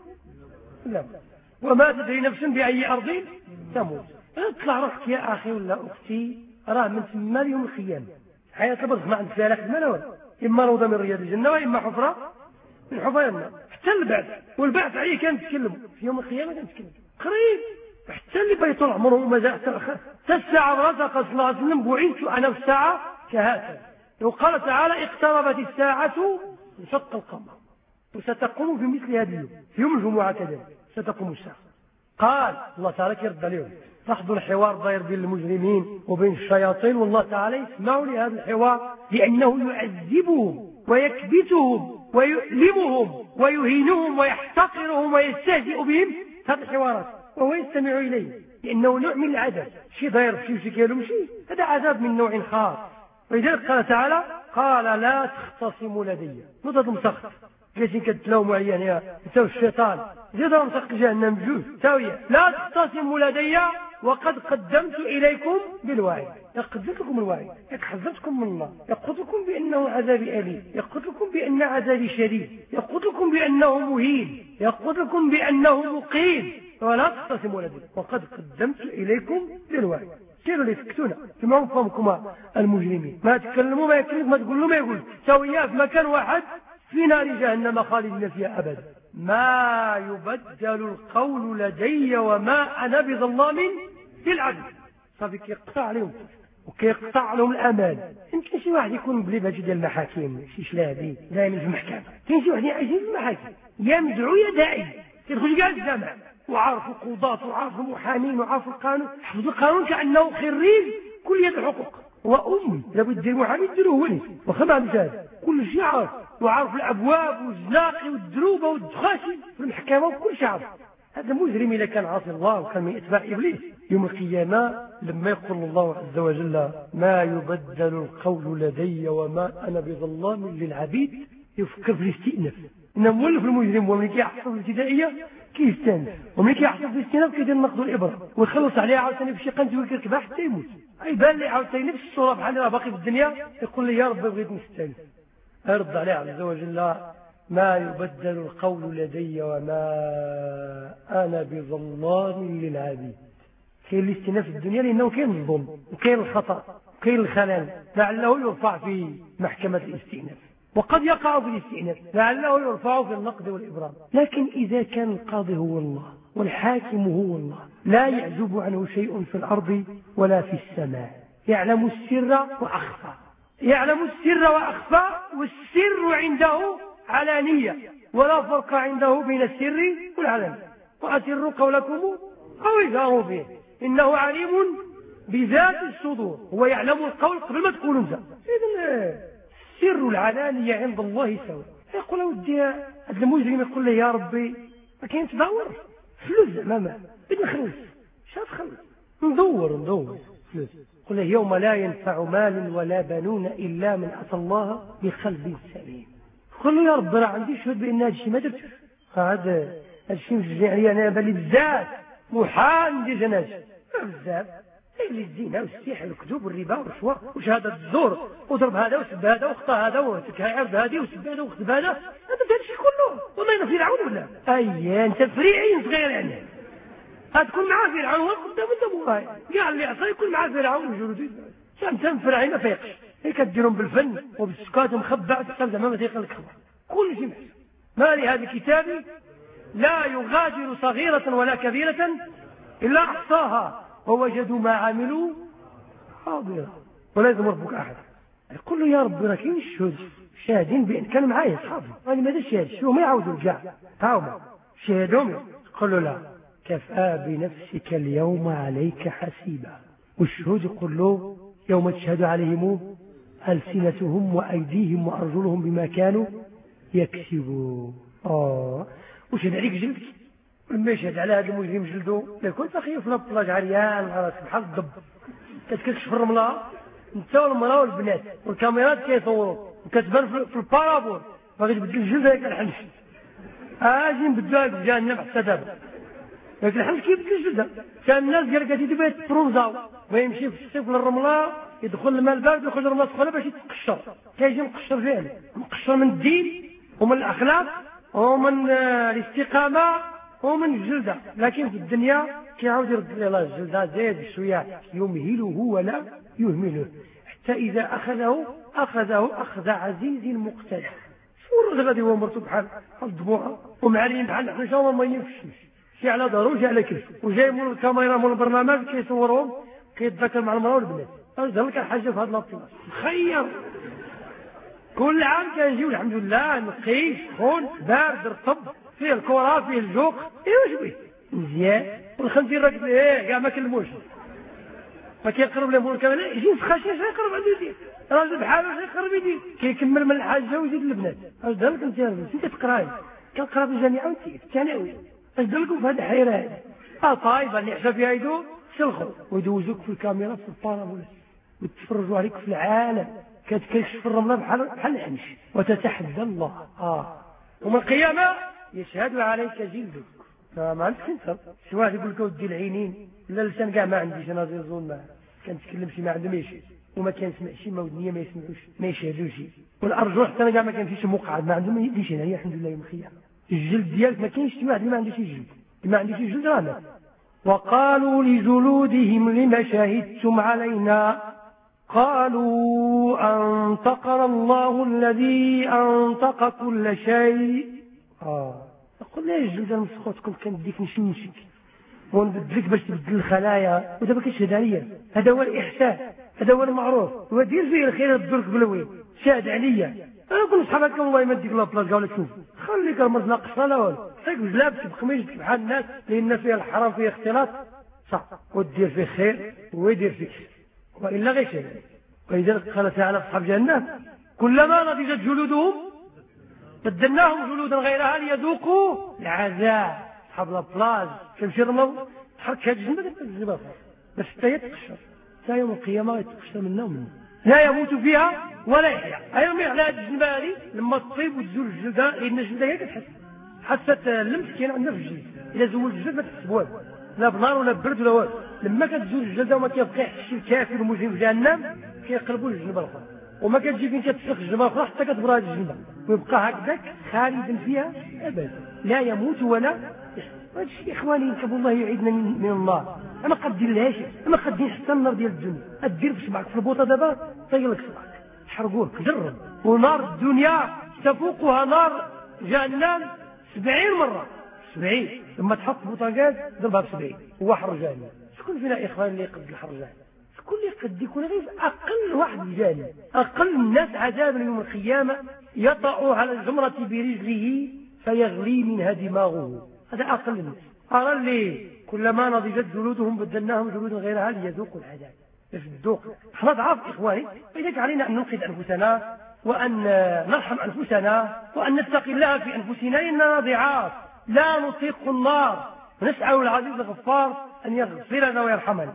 لا وما تدري نفس بأي أرض تموت. اطلع روحك يا أخي ولا أختي، راه من ثم اليوم القيامة حياة البرزخ ما عندك فيها لا خدمة ولا، إما روضة من رياض الجنة وإما حفرة من حفر النار. حتى البعث، والبعث عليه كان تكلم في يوم القيامة كان تكلم قريب. حتى اللي بيطول عمره ومازال حتى الساعة رزق صلى الله عليه وسلم بعثت أنا في الساعة كهاتف. وقال تعالى اقتربت الساعة انشق القمر وستقوم في مثل هذه اليوم في يوم الجمعة كذلك ستقوم الساعة. قال الله تعالى كيرد عليهم، لاحظوا الحوار داير بين المجرمين وبين الشياطين، والله تعالى يسمعوا لهذا الحوار لأنه يعذبهم ويكبتهم ويؤلمهم ويهينهم ويحتقرهم ويستهزئ بهم هذه الحوارات، وهو يستمع إليه لأنه نوع من العذاب. شي داير بشي وشي كيلو مشي، هذا عذاب من نوع خاص. ولذلك قال تعالى قال لا تختصموا لدي. نضد مسخط جالسين كتلاوموا عليا هنا انت والشيطان زيدوا مسخط جهنم بجوج تاويه. لا تختصموا لدي وقد قدمت إليكم بالوعي. قدمت لكم الوعي، حذرتكم من الله، يقول لكم بأنه عذاب أليم، يقول لكم بأن عذابي شديد، يقول لكم بأنه مهين، يقول لكم بأنه مقيم. ولا تختصموا لدي وقد قدمت إليكم بالوعي. كيف اللي يسكتونا كما فهمكم المجرمين، ما تكلموا ما يكلموا ما تقولوا ما يقول سويا في مكان واحد في نار جهنم خالدين فيها أبدا. ما يبدل القول لدي وما أنا بظلام للعبد. صافي كيقطع عليهم وكيقطع لهم الأمان. يمكن شي واحد يكون بليبها ديال المحاكم شي شلابي دائما في المحكمة، كاين شي واحد عايشين في المحاكم يا مدعو يا داعي كيدخل كاع الجامع وعارف القضاة وعارف المحامين وعارف القانون، حفظ القانون كأنه خريج كلية الحقوق وأم لابد دير محامي ديروه ولي واخا ما عندوش هذا كل شيء عارف، وعارف الأبواب والزناقي والدروبة والدخاشي في المحكمة وكل شيء عارف. هذا مجرم إذا كان عاصي الله وكان من إتباع إبليس يوم القيامة لما يقول الله عز وجل ما يبدل القول لدي وما أنا بظلام للعبيد يفكر في الاستئناف. إنه مولف المجرم ومن كيحصل الابتدائية كيستانف ومن كيحصل في الاستئناف كيدير نقض الإبرة ويخلص عليها عاوتاني في شي قنت ويكركبها حتى يموت. أي بان لي عاوتاني نفس الصورة بحال راه باقي في الدنيا يقول لي يا رب بغيت نستانف. أرد عليه عز وجل ما يبدل القول لدي وما أنا بظلام للعبيد. كاين الاستئناف في الدنيا لأنه كاين الظلم وكاين الخطأ وكاين الخلل لعله يرفع في محكمة الاستئناف، وقد يقع في الاستئناف لعله يرفع في النقد والإبرام. لكن إذا كان القاضي هو الله والحاكم هو الله لا يعزب عنه شيء في الأرض ولا في السماء، يعلم السر وأخفى، يعلم السر وأخفى، والسر عنده علانية ولا فرق عنده بين السر والعلانية. وأسروا قولكم أو اجهروا به إنه عليم بذات الصدور، هو يعلم القول قبل ما تقول انت. إذن سر العلانية عند الله سواء. يقول ودي هذا المجرم يقول له يا ربي ما كاين تدور فلوس زعما ما بدي نخلص اش غتخلص ندور ندور فلوس. يقول له يوم لا ينفع مال ولا بنون إلا من أتى الله بقلب سليم. يقول له يا رب راه عندي شهود بأن هذا الشيء ما درتش، هذا هذا الشيء مشجع عليا أنا بالي بزاف محال ندير جنازة بزاف اللي الزنا والسحر والكذوب والربا والرشوة وشهادة الزور وضرب هذا وسب هذا واخطى هذا وتكعب هذه وسب هذا وخطب هذا، هذا الشيء كله وما ينفي فرعون ولا أي أنت فريعين صغير يعني هتكون معاه فرعون قدام انت موراي كاع اللي عصا يكون معاه فرعون وجنوده سامسام فرعين ما فيقش هيك ديرهم بالفن وبالسكات ومخبع تحسب زعما ما تيقل لك كل شيء محسن. ما لهذا الكتاب لا يغادر صغيرة ولا كبيرة إلا أحصاها ووجدوا ما عملوا حاضرا ولا يظلم ربك أحد. يقول له يا رب راه كاين الشهود شاهدين بأن كانوا معايا صحابي أنا ماذا شاهد شو ما يعاودوا الجاع هاهما شاهدهم. يقول له لا كفى بنفسك اليوم عليك حسيبا. والشهود يقول له يوم تشهد عليهم ألسنتهم وأيديهم وأرجلهم بما كانوا يكسبون. آه وش هذا عليك جلدك لما يشهد على هذا المجرم جلده لكن تخيل في البلاج عريان على بحال الضب كتكشف الرملة انت والمراه والبنات والكاميرات كيصوروا وكتبان في البارابول باغي تبدل الجلد هيك الحنش اجي نبدلوها بجهنم حتى دابا لكن الحنش كيبدل الجلد كان الناس ديال كتيدي بغا يتفرمزاو ما يمشي في الصيف للرمله يدخل الماء البارد ويخرج الرمله السخونه باش يتقشر كيجي مقشر فعلا مقشر من الدين ومن الاخلاق ومن الاستقامه ومن الجلده لكن في الدنيا كيعاود يرد لها الجلده زايد شويه يمهله ولا يهمله حتى اذا اخذه اخذه اخذ عزيز مقتدر شو الرجل غادي هو مرتو بحال الضبوعه ومعلين بحال حنا شاو ما ينفشش شي على ظهره وشي على كتفه وجاي من الكاميرا من البرنامج كيصورهم كيتذكر مع المراه والبنات اش لك الحاجه في هذا البلاصه مخير كل عام كنجيو الحمد لله نقي سخون بارد رطب فيه الكره فيه الجوق ايوا شويه مزيان والخنزير راكب ايه كاع ما كلموش ما كيقرب لهم الكاميرا يجي يسخى شي يقرب عنده يدير راجل بحاله يقرب يدير كيكمل من الحاجه ويزيد البنات اش دارك انت انت كتقراي كنقرا في الجامعه وانت في الثانوي اش داركم في هذه الحيره هذه اه طايبه اللي حسب فيها يدو سلخوا ويدوزوك في الكاميرا في البارابول وتفرجوا عليك في العالم كتكشف الرمله بحال بحال الحنش وتتحدى الله اه ومن القيامه يشهد عليك جلدك فما عندك انت شي واحد يقول لك ودي العينين لا اللسان كاع ما عنديش انا زي الظن ما كنتكلم شي ما عنده ما يشهد وما كنسمع شي ما ودنيه ما يسمعوش ما يشهدوش والارجل حتى انا كاع ما كنمشيش مقعد ما عنده ما يديش هنا الحمد لله يوم القيامه الجلد ديالك ما كاينش شي واحد اللي ما عندوش الجلد ما عندوش الجلد راه مات وقالوا لجلودهم لما شهدتم علينا قالوا أنطقنا الله الذي أنطق كل شيء آه قلنا يا الجلد المسخوط كنت كنديك نشنشك ونبدلك باش تبدل الخلايا ودابا كتشهد عليا هذا هو الإحسان هذا هو المعروف ودير فيه الخير الدرك بلوي شاهد عليا انا كل صحابك والله ما نديك لابلاص قالوا لك شوف خليك المرض ناقص لا والو خليك بجلابك بقميجتك بحال الناس لان فيها الحرام فيها اختلاط صح ودير فيه خير ويدير فيك والا غير شيء ولذلك قال تعالى اصحاب جهنم كلما نضجت جلودهم بدلناهم جلودا غيرها ليذوقوا العذاب اصحاب لابلاص كيمشي الرمل تحرك هاد الجنب الجنب بس حتى يتقشر حتى يوم القيامه يتقشر منا ومنا لا يموت فيها ولا يحيا ايوم على هاد الجنب هذه لما تطيب وتزول الجلده لان الجلده هي كتحس حاسه اللمس كاين عندنا في الجلد اذا زول الجلد ما تحس بوالو لا بنار ولا برد ولا والو لما كتزول الجلده وما كيبقى شي الكافر المجرم في جهنم كيقلبوا الجنب الاخر وما كتجي فين كتسلخ الجنب الاخر حتى كتبرد هاد الجنب ويبقى هكذاك خالدا فيها ابدا لا يموت ولا هذا الشيء اخواني نسال الله يعيدنا من النار انا قد دير لهاش انا قد دير حتى النار ديال الدنيا ادير في صبعك في البوطه دابا طيلك صبعك تحرقوه جرب ونار الدنيا تفوقها نار جهنم سبعين مره سبعين لما تحط بوطاقات ضربها بسبعين هو حر جهنم شكون فينا اخوان اللي يقد الحر جهنم شكون اللي يقد يكون غير اقل واحد جهنم اقل الناس عذابا يوم القيامه يطأ على الجمره برجله فيغلي منها دماغه هذا أقل الناس أرى اللي كلما نضجت جلودهم بدلناهم جلودا غيرها ليذوقوا العذاب باش الذوق احنا ضعاف إخواني فلذلك علينا أن ننقذ أنفسنا وأن نرحم أنفسنا وأن نتقي الله في أنفسنا إننا ضعاف لا نطيق النار ونسأل العزيز الغفار أن يغفر لنا ويرحمنا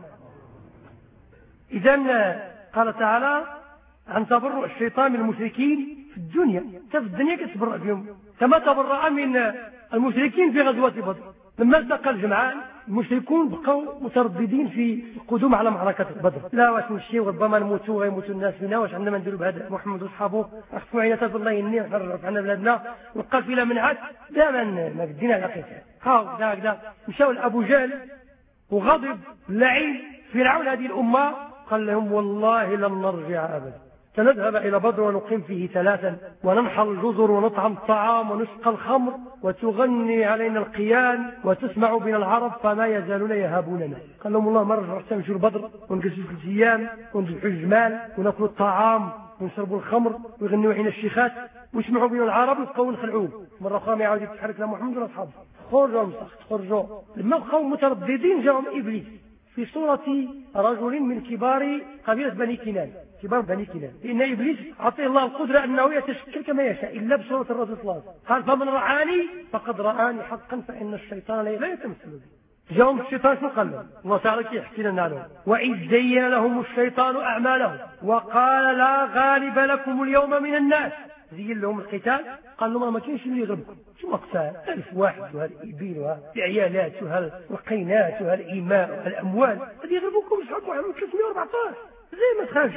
إذا قال تعالى عن تبرؤ الشيطان من المشركين في الدنيا في الدنيا كتبرأ بهم كما تبرأ من المشركين في غزوة بدر لما التقى الجمعان المشركون بقوا مترددين في القدوم على معركة بدر لا واش نمشيو ربما نموتوا غيموتوا الناس فينا واش عندنا ما نديروا بهذا محمد واصحابه اخذوا عينات الله يني ونحرروا عنا بلادنا والقافله من عاد لا ما بدينا العقيده هاو هكذا مشاو لابو جهل وغضب اللعين فرعون هذه الامه قال لهم والله لن نرجع ابدا سنذهب إلى بدر ونقيم فيه ثلاثا وننحر الجزر ونطعم الطعام ونسقى الخمر وتغني علينا القيان وتسمع بنا العرب فما يزالون يهابوننا قال لهم الله ما رجعوا حتى نمشيو لبدر ونجلسوا ثلاث ايام ونذبحوا الجمال وناكلوا الطعام ونشربوا الخمر ويغنيوا عين الشيخات ويسمعوا بنا العرب ويبقوا نخلعوه مره اخرى ما يعاود يتحرك لا محمد ولا اصحابه خرجوا مسخ خرجوا لما بقوا مترددين جاهم ابليس في صورة رجل من كبار قبيلة بني كنان، كبار بني كنان، لأن إبليس أعطيه الله القدرة أنه يتشكل كما يشاء إلا بصورة الرجل صلى الله عليه وسلم. قال فمن رآني فقد رآني حقا فإن الشيطان لا يتمثل به. جاءهم الشيطان شنو قال لهم؟ الله تعالى كيحكي لنا عنهم. وإذ زين لهم الشيطان أعمالهم وقال لا غالب لكم اليوم من الناس. زين لهم القتال، قال لهم ما كاينش اللي يغلبكم، شو مقتال ألف واحد وهالإبيل وهالعيالات وهالقينات وهالإيماء وهالأموال هذه يغلبوكم شحال واحد من ثلاثمائة وأربعة عشر زي ما تخافوا.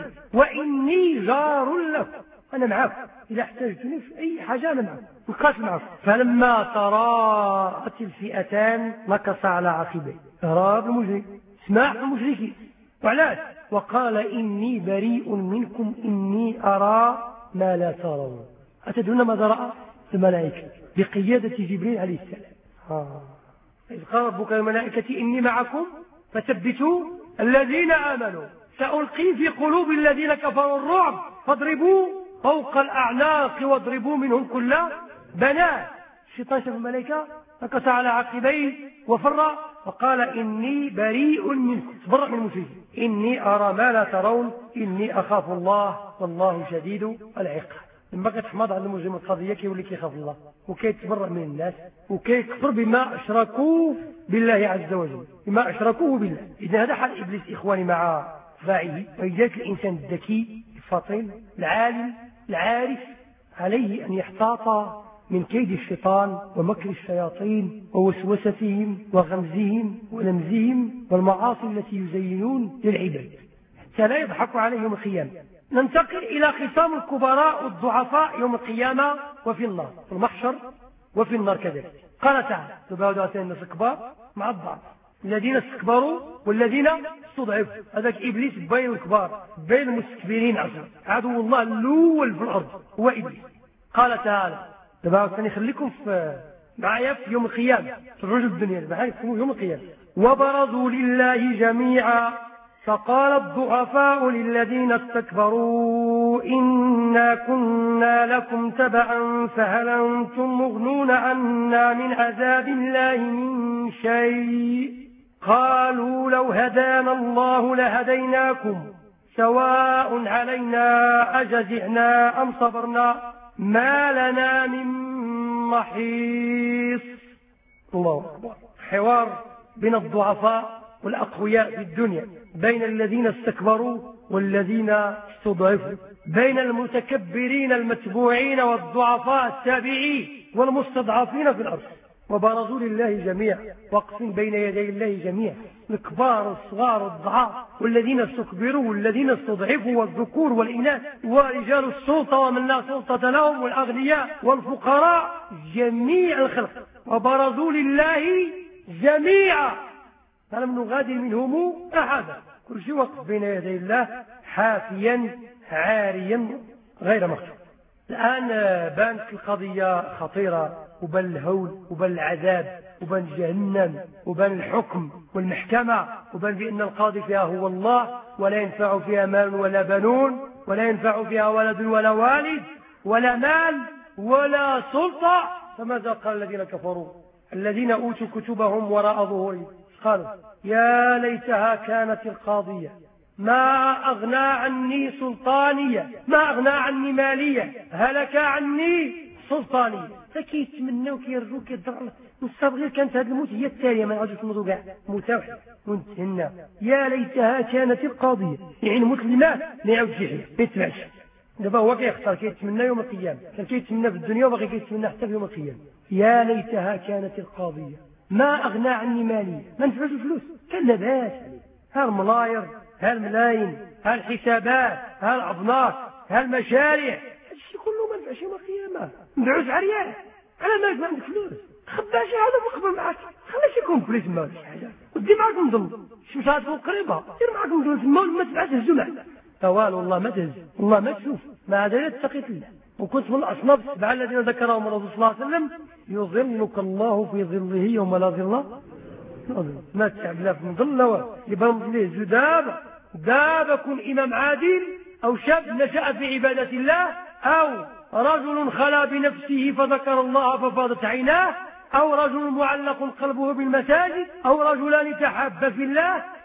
وإني جار لكم، أنا معاكم إذا احتجتني في أي حاجة أنا معاكم نقاتل معكم. فلما تراءت الفئتان نكص على عقبيه، هرب المشرك، اسمع المشركين وعلاش، وقال إني بريء منكم إني أرى ما لا ترون. أتدرون ماذا رأى؟ الملائكة بقيادة جبريل عليه السلام. آه. إذ قال ربك الملائكة إني معكم فثبتوا الذين آمنوا سألقي في قلوب الذين كفروا الرعب فاضربوا فوق الأعناق واضربوا منهم كل بنان. الشيطان شاف الملائكة نكص على عقبيه وفر وقال إني بريء منكم، تبرأ من المشركين، إني أرى ما لا ترون إني أخاف الله والله شديد العقاب. لما كتحمض على المجرم القضية كيولي كيخاف الله وكيتبرأ من الناس وكيكفر بما أشركوا بالله عز وجل، بما أشركوه بالله. إذا هذا حال إبليس إخواني مع فاعله. وإذاك الإنسان الذكي الفطن العالم العارف عليه أن يحتاط من كيد الشيطان ومكر الشياطين ووسوستهم وغمزهم ولمزهم والمعاصي التي يزينون للعباد حتى لا يضحكوا عليه يوم القيامة. ننتقل إلى خصام الكبراء والضعفاء يوم القيامة وفي النار، في المحشر وفي النار كذلك. قال تعالى تباعدوا الناس الكبار مع الضعف، الذين استكبروا والذين استضعفوا. هذاك إبليس بين الكبار بين المستكبرين عشر، عدو الله الأول في الأرض هو إبليس. قال تعالى تباعدوا خليكم في معايا في يوم القيامة في الرجل الدنيا معايا في يوم القيامة. وبرزوا لله جميعا فقال الضعفاء للذين استكبروا إنا كنا لكم تبعا فهل أنتم مغنون عنا من عذاب الله من شيء قالوا لو هدانا الله لهديناكم سواء علينا أجزعنا أم صبرنا ما لنا من محيص. الله أكبر. حوار بين الضعفاء والأقوياء في الدنيا، بين الذين استكبروا والذين استضعفوا، بين المتكبرين المتبوعين والضعفاء التابعين والمستضعفين في الأرض. وبرزوا لله جميعا، وقف بين يدي الله جميعا، الكبار والصغار والضعاف والذين استكبروا والذين استضعفوا والذكور والإناث ورجال السلطة ومن لا سلطة لهم والأغنياء والفقراء جميع الخلق. وبرزوا لله جميعا فلم نغادر منهم أحدا، كل شيء وقف بين يدي الله حافيا عاريا غير مخشوع. الآن بانت القضية خطيرة، وبان الهول وبان العذاب وبان جهنم وبان الحكم والمحكمة، وبان بأن القاضي فيها هو الله ولا ينفع فيها مال ولا بنون ولا ينفع فيها ولد ولا والد ولا مال ولا سلطة. فماذا قال الذين كفروا الذين أوتوا كتبهم وراء ظهورهم؟ قالوا يا ليتها كانت القاضية ما أغنى عني سلطانية ما أغنى عني مالية هلك عني سلطانية. فكيتمنى وكيرجو كيدرع مستبغير كانت هذه الموت هي التالية ما نعودش نموتوا كاع متوحد ونتهنى. يا ليتها كانت القاضية يعني المسلمات ما يعاودش يحيى ما يتبعش. دابا هو كيختار كيتمنى يوم القيامة، كان كيتمنى في الدنيا وباقي كيتمنى حتى في يوم القيامة. يا ليتها كانت القاضية ما أغنى عني مالي، ما نفعش الفلوس كان لاباس ها الملاير ها الملايين ها الحسابات ها الأبناك ها المشاريع، هادشي كله ما نفعش يوم القيامة. ندعوش عريان على مالك ما عندك فلوس خباشي هذا وقبل معاك خليش يكون كل تما ولا شي حاجة ودي معاك نضل الشمس تكون قريبة دير معاك نضل تما وما تبعش تهزو معنا توال والله ما تهز والله ما تشوف ما هذا اتقيت الله. وكنت من الأصناف السبعة الذين ذكرهم الرسول صلى الله عليه وسلم يظلك الله في ظله يوم لا ظل ما تعبلا في ظل يبان ليه دابا دابا كن إمام عادل أو شاب نشأ في عبادة الله أو رجل خلا بنفسه فذكر الله ففاضت عيناه أو رجل معلق قلبه بالمساجد أو رجلان تحابا في الله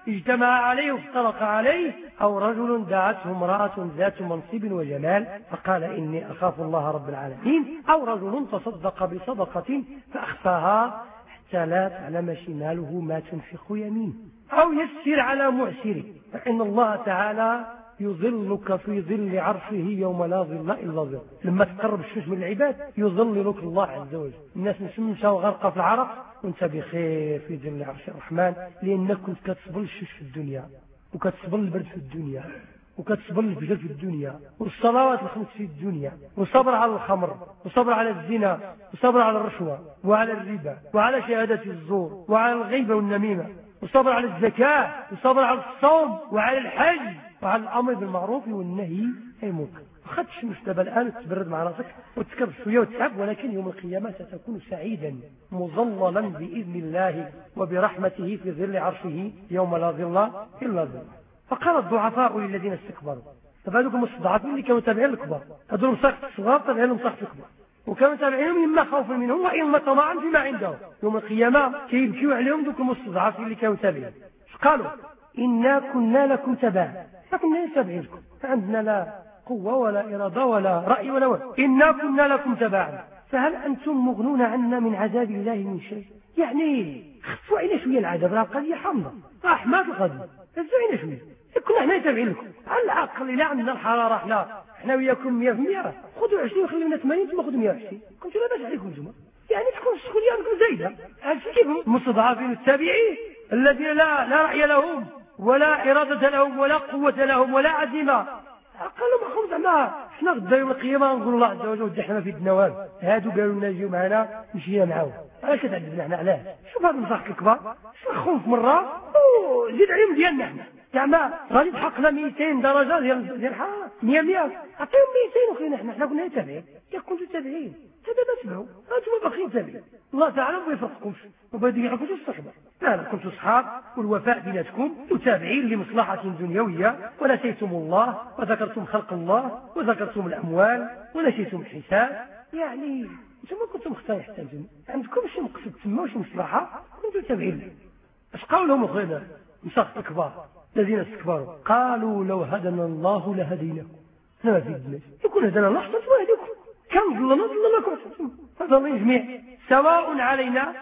اجتمع عليه وافترق عليه، أو رجل دعته امرأة ذات منصب وجمال فقال إني أخاف الله رب العالمين، أو رجل تصدق بصدقة فأخفاها حتى لا تعلم شماله ما تنفق يمينه، أو يسر على معسر، فإن الله تعالى يظلك في ظل عرشه يوم لا ظل إلا ظل. لما تقرب الشمس من العباد يظللك الله عز وجل، الناس مشمشة وغرقة في العرق وانت بخير في ظل عرش الرحمن، لأنك كنت كتصبر الشمس في الدنيا، وكتصبر البرد في الدنيا، وكتصبر الفجر في الدنيا، والصلوات الخمس في الدنيا، وصبر على الخمر، وصبر على الزنا، وصبر على الرشوة، وعلى الربا، وعلى شهادة الزور، وعلى الغيبة والنميمة، وصبر على الزكاة، وصبر على الصوم، وعلى الحج، وعلى الأمر بالمعروف والنهي عن المنكر. ما خدش مش دابا الآن تبرد مع راسك وتكبر شوية وتتعب، ولكن يوم القيامة ستكون سعيدا مظللا بإذن الله وبرحمته في ظل عرشه يوم لا ظل إلا ظل. فقال الضعفاء للذين استكبروا، طب هذوك المستضعفين اللي كانوا تابعين الكبار، هذول مساقط الصغار تابعين مساقط الكبار، وكانوا تابعينهم إما خوفا منهم وإما طمعا فيما عندهم. يوم القيامة كيبكيوا عليهم ذوك المستضعفين اللي كانوا تابعين، قالوا إنا كنا لكم تبعا، فكنا تابعين لكم، فعندنا لا قوة ولا إرادة ولا رأي ولا وجه، إنا كنا لكم تبعا فهل أنتم مغنون عنا من عذاب الله من شيء؟ يعني خفوا علينا شوية العذاب، راه قضية حامضة، أحمد القضية خفوا علينا شوية، كنا احنا تابعين لكم على العقل. لا عندنا الحرارة، احنا احنا وياكم مية في المية، خذوا عشرين وخلينا ثمانين ثم خذوا مية وعشرين، كنتوا لاباس عليكم انتم، يعني تكون السخونية عندكم زايدة. هادشي كيف المستضعفين التابعين الذين لا لا رأي لهم ولا إرادة لهم ولا قوة لهم ولا عزيمة، قالوا ما خمس زعما احنا غدا يوم القيامة نقول الله عز وجل ودي احنا في النوال، هادو قالوا لنا جيو معنا مشينا معاهم، علاش كتعذبنا احنا؟ علاش؟ شوف هاد المصاحف الكبار شخهم في مرة وزيد عليهم ديالنا احنا، زعما غادي تحقنا مئتين درجة ديال ديال الحرارة، مية مية عطيهم مئتين وخلينا احنا احنا كنا تابعين، يا كنتوا تابعين هذا تسمعوا انتم باقيين تابعين. الله تعالى ما يفرقكمش وما يديركمش الصحبة، لا لا كنتوا صحاب والوفاء بيناتكم متابعين لمصلحة دنيوية، ونسيتم الله وذكرتم خلق الله وذكرتم الأموال ونسيتم الحساب، يعني انتم ما كنتم مختارين حتى انتم عندكم شي مقصد تما وشي مصلحة كنتوا تابعين. اش قالوا لهم اخوينا مساخط الكبار الذين استكبروا؟ قالوا لو هدنا الله لهديناكم، احنا ما في الناس يكون هدنا الله حتى هديكم، كم ظلنا ظلناكم، هذا الله جميع سواء علينا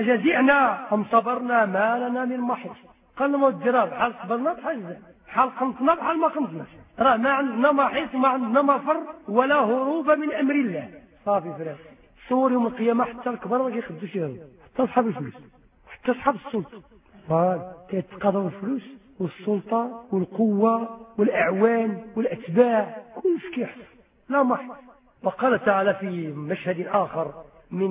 أجزعنا أم صبرنا ما لنا من محيص. قال لهم الجراب بحال صبرنا بحال جزع، بحال قمتنا بحال ما قمتناش، راه ما عندنا محيص وما عندنا مفر ولا هروب من أمر الله. صافي فراس صور يوم القيامة حتى الكبار ما كيخدوش يهربوا، حتى أصحاب الفلوس حتى أصحاب السلطة فال كيتقاضوا الفلوس والسلطة والقوة والأعوان والأتباع كلش كيحصل لا محيص. وقال تعالى في مشهد آخر من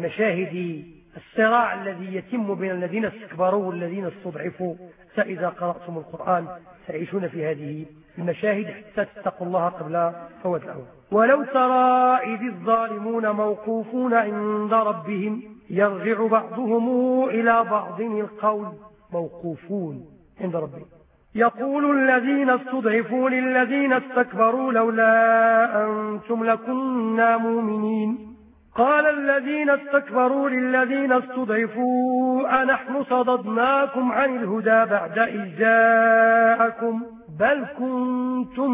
مشاهد الصراع الذي يتم بين الذين استكبروا والذين استضعفوا، فإذا قرأتم القرآن تعيشون في هذه المشاهد حتى تتقوا الله قبل فوات الأول. ولو ترى إذ الظالمون موقوفون عند ربهم يرجع بعضهم إلى بعض القول، موقوفون عند ربهم يقول الذين استضعفوا للذين استكبروا لولا أنتم لكنا مؤمنين، قال الذين استكبروا للذين استضعفوا أنحن صددناكم عن الهدى بعد إذ جاءكم بل كنتم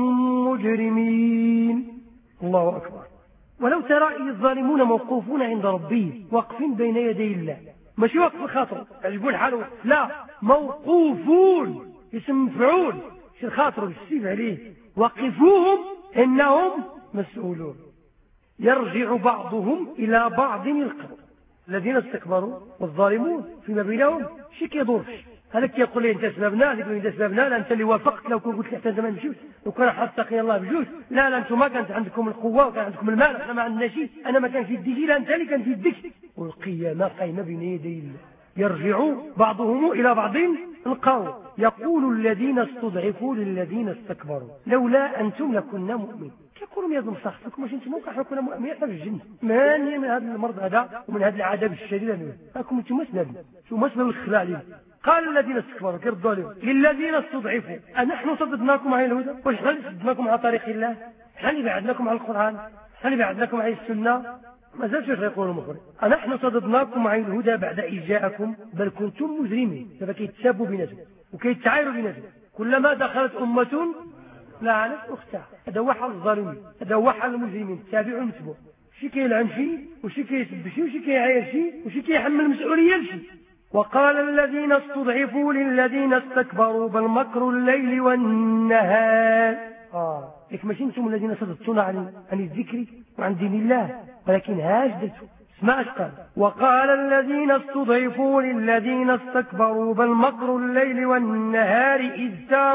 مجرمين. الله أكبر. ولو ترى إذ الظالمون موقوفون عند ربهم، واقفين بين يدي الله، ماشي واقف الخاطر عجبوا الحال، لا موقوفون اسم مفعول شي الخاطر بالسيف عليه، وقفوهم إنهم مسؤولون. يرجع بعضهم إلى بعض القول، الذين استكبروا والظالمون فيما بينهم شي كيدورش، هذاك كيقول لي انت سببنا، هذاك انت سببنا، لا انت اللي وافقت، لو كنت قلت لي حتى زمان بجوج، لو كان حتى الله بجوج، لا لا انتم ما كانت عندكم القوه وكان عندكم المال، احنا ما عندنا شيء، انا ما كان في يدي شيء، لا انت اللي كان في يدك. والقيامه قايمه بين يدي الله، يرجع بعضهم الى بعض القول يقول الذين استضعفوا للذين استكبروا لولا انتم لكنا مؤمنين. كيقولوا يا مصاحبكم واش انتم ممكن حنا مؤمنين حنا في الجنه، ماني من هذا المرض هذا ومن هذا العذاب الشديد هذا، راكم انتم مسلمين شو مسلم الخلاع عليهم. قال الذين استكبروا كيردوا عليهم للذين استضعفوا أنحن صددناكم عن الهدى، واش حنا اللي صددناكم على طريق الله، حنا اللي بعدناكم على القرآن، حنا اللي بعدناكم على السنة، مازال واش غيقولوا المخرج أنحن صددناكم عن الهدى بعد إذ جاءكم بل كنتم مجرمين. دابا كيتسابوا بيناتهم وكيتعايروا بنفسه. كلما دخلت أمة لعنت أختها. هذا هو حال الظالمين، هذا هو حال المجرمين، تابع ومتبوع. شي كيلعن شي، وشي كيسب شي، وشي كيعاير شي، وشي كيحمل المسؤولية لشي. وقال الذين استضعفوا للذين استكبروا بل مكر الليل والنهار. آه لك ماشي انتم الذين صددتونا عن عن الذكر وعن دين الله، ولكن هاجدتوا. اسمع اش قال. وقال الذين استضعفوا للذين استكبروا بل مكر الليل والنهار إذ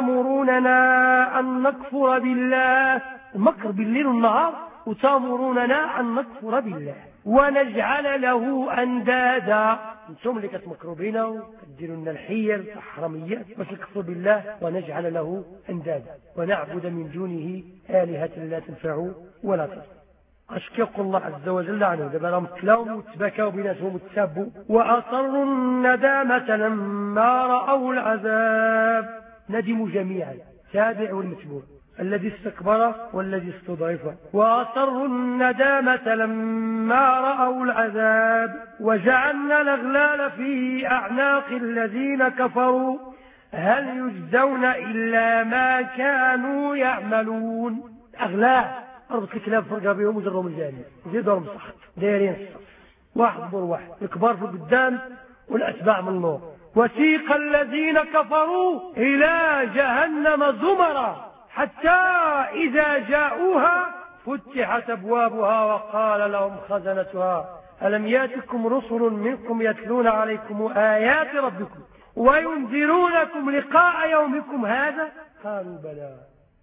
تامروننا أن نكفر بالله. المكر بالليل والنهار، وتامروننا أن نكفر بالله ونجعل له أندادا. انتم اللي كتمكروا بينا وكديروا لنا الحيل والحراميات باش نكفروا بالله ونجعل له أندادا ونعبد من دونه آلهة لا تنفع ولا تضر. اش كيقول الله عز وجل عنه؟ دابا راهم تلاو وتباكاو بيناتهم وتسابوا. وأصروا الندامة لما رأوا العذاب. ندموا جميعا، تابع والمتبوع، الذي استكبر والذي استضعف. وأصروا الندامة لما رأوا العذاب وجعلنا الأغلال في أعناق الذين كفروا هل يجزون إلا ما كانوا يعملون. أغلال أربط الكلاب فرقا بهم وجرهم الجانب زيدهم صحت دايرين الصف، واحد بور واحد، الكبار في القدام والأتباع من النور. وسيق الذين كفروا إلى جهنم زمرا حتى إذا جاءوها فتحت أبوابها وقال لهم خزنتها ألم ياتكم رسل منكم يتلون عليكم آيات ربكم وينذرونكم لقاء يومكم هذا قالوا بلى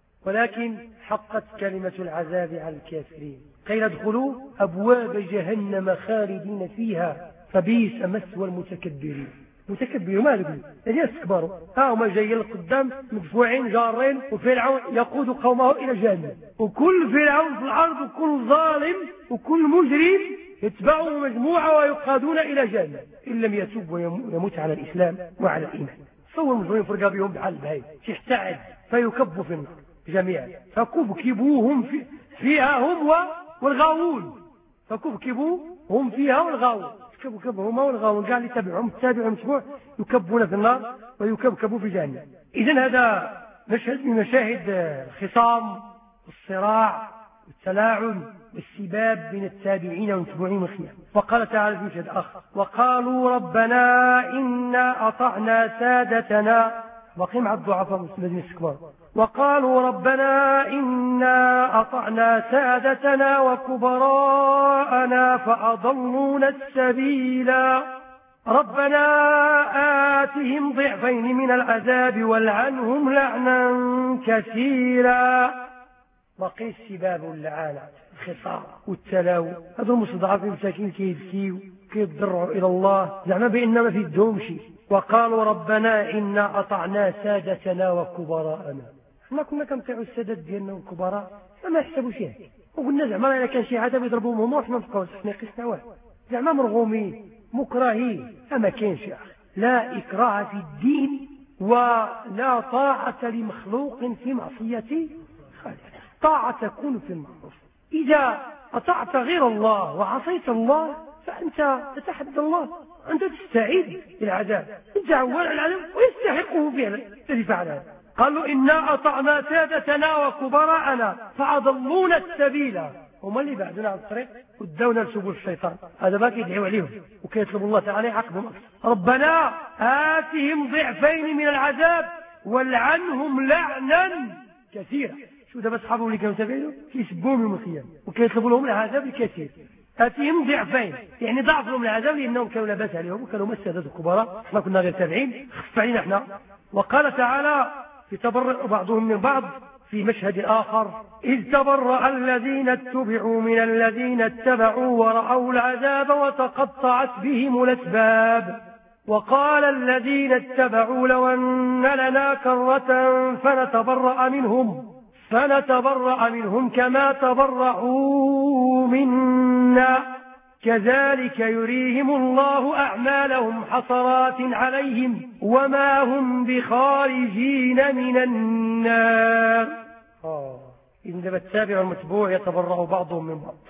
ولكن حقت كلمة العذاب على الكافرين قيل ادخلوا أبواب جهنم خالدين فيها فبئس مثوى المتكبرين. متكبرين ما لقوا الذين استكبروا ها هما جايين القدام مدفوعين جارين، وفرعون يقود قومه إلى جهنم، وكل فرعون في الأرض وكل ظالم وكل مجرم يتبعه مجموعة ويقادون إلى جهنم إن لم يتوب ويموت على الإسلام وعلى الإيمان. صور المجرمين فرقا بهم بحال البهايم تحتعد فيكبوا في النار جميعا فكبكبوهم في فيها هم والغاوون فكبكبوا هم فيها والغاوون كبكبوا هما والغاوون قال يتبعهم التابع والمتبوع يكبون في النار ويكبكبوا في جهنم. إذن هذا مشهد من مشاهد الخصام والصراع والتلاعن والسباب بين التابعين والمتبوعين والخيام. وقال تعالى في مشهد آخر وقالوا ربنا إنا أطعنا سادتنا وقيم على الضعفاء الذين استكبروا. وقالوا ربنا إنا أطعنا سادتنا وكبراءنا فأضلونا السبيلا ربنا آتهم ضعفين من العذاب والعنهم لعنا كثيرا. بقي السباب واللعانة الخصام والتلاوي هذو المستضعفين مساكين كيبكيو كيتضرعوا إلى الله زعما بأن ما في الدوم شيء. وقالوا ربنا إنا أطعنا سادتنا وكبراءنا. احنا كنا كنطيعوا السادات ديالنا والكبراء فما يحسبوا شيء وقلنا زعما الا كان شي عذاب يضربوهم هما وحنا نبقاو حنا قسنا واحد زعما مرغومين مكرهين. اما كاينش يا اخي لا إكراه في الدين ولا طاعة لمخلوق في معصية خالق. طاعة تكون في المعروف. إذا أطعت غير الله وعصيت الله فأنت تتحدى الله، أنت تستعيد العذاب، أنت عوال العذاب ويستحقه فعلا الذي فعل هذا. قالوا إنا أطعنا سادتنا وكبراءنا فأضلونا السبيل. هما اللي بعدنا على الطريق ودونا لسبل الشيطان. هذا ما كيدعوا عليهم وكيطلب الله تعالى عقبهم. ربنا آتهم ضعفين من العذاب والعنهم لعنا كثيرا. شو دابا اصحابهم اللي كانوا تابعين كيسبوهم يوم القيامه وكيطلبوا لهم العذاب الكثير. آتهم ضعفين يعني ضعف لهم العذاب لأنهم كانوا لاباس عليهم وكانوا هم السادات الكبراء، احنا كنا غير تابعين خف علينا احنا. وقال تعالى يتبرأ بعضهم من بعض في مشهد آخر إذ تبرأ الذين اتبعوا من الذين اتبعوا ورأوا العذاب وتقطعت بهم الأسباب. وقال الذين اتبعوا لو أن لنا كرة فنتبرأ منهم فنتبرأ منهم كما تبرأوا منا كذلك يريهم الله أعمالهم حسرات عليهم وما هم بخارجين من النار. آه. إذن دابا التابع والمتبوع يتبرأ بعضهم من بعض.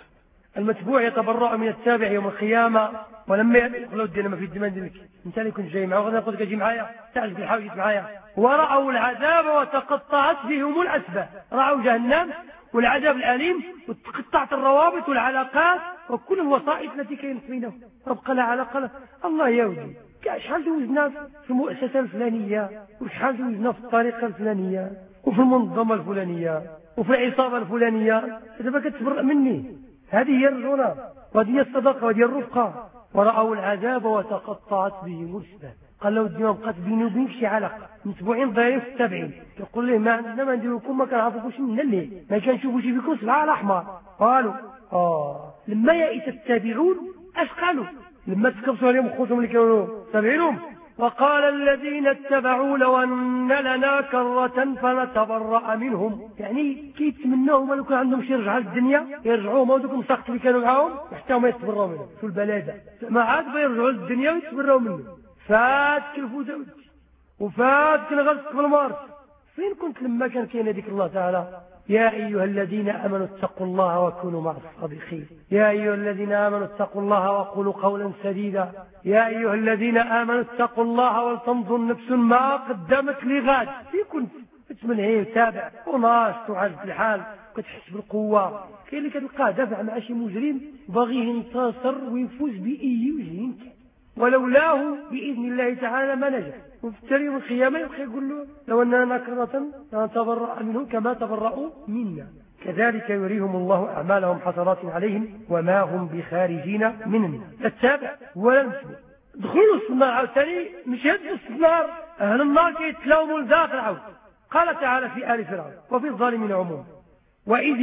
المتبوع يتبرأ من التابع يوم القيامة، ولما يدخلوا الدين ما في الدمان ديالك انت اللي كنت جاي معه، غادي نقول لك اجي معايا، تعال في الحاوي معايا. ورأوا العذاب وتقطعت بهم الأسباب، رأوا جهنم والعذاب الأليم وتقطعت الروابط والعلاقات وكل الوسائط التي كانت بينهم، تبقى لا علاقة. الله يودي شحال دوزنا في المؤسسة الفلانية، وشحال دوزنا في الطريقة الفلانية وفي المنظمة الفلانية وفي العصابة الفلانية، دابا كتبرأ مني. هذه هي الرجولة وهذه هي الصداقة وهذه الرفقة. ورأوا العذاب وتقطعت بهم الأسباب، قال له الدنيا بقات بيني وبينك شي علاقة، متبوعين ضايعين في التابعين، يقول له ما عندنا ما نديروكم، ما كنعرفوكوش من الليل، ما كنشوفوش فيكم سبعة على أحمر. قالوا اه لما يئس التابعون اش قالوا لما تكبسوا عليهم خوتهم اللي كانوا تابعينهم؟ وقال الذين اتبعوا لو أن لنا كرة فنتبرأ منهم، يعني كيتمناهم لو كان عندهم شي رجعة للدنيا يرجعوهم هذوك المساقط اللي كانوا معاهم حتى ما يتبرأوا منهم. شو البلادة ما عاد بيرجعوا للدنيا ويتبرأوا منهم. فات كلفوا زوج وفات كالغرس قبل مارس. فين كنت لما كان كاين هذيك الله تعالى يا أيها الذين آمنوا اتقوا الله وكونوا مع الصادقين، يا أيها الذين آمنوا اتقوا الله وقولوا قولا سديدا، يا أيها الذين آمنوا اتقوا الله ولتنظر نفس ما قدمت لغد. في كنت تمنعيه وتابع وناشط وعاجب الحال وكتحس بالقوة. كاين اللي كتلقاه دافع مع شي مجرم باغي ينتصر ويفوز بأي وجه كان، ولولاه بإذن الله تعالى ما نجح. وفي يوم القيامة يبقى يقول له لو أننا نكرة نتبرأ منهم كما تبرأوا منا. كذلك يريهم الله أعمالهم حسرات عليهم وما هم بخارجين من النار. التابع ولا المسلم دخلوا النار عاوتاني مش هدوا النار، أهل النار كيتلاوموا لداخل عاود. قال تعالى في آل فرعون وفي الظالمين عموما وإذ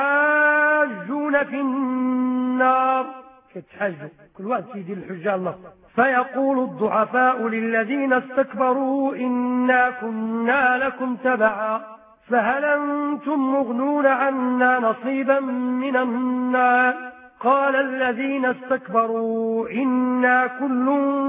يتحاجون في النار، كيتحاجوا كل واحد يدير الحجة الله. فيقول الضعفاء للذين استكبروا إنا كنا لكم تبعا فهل أنتم مغنون عنا نصيبا من النار؟ قال الذين استكبروا إنا كل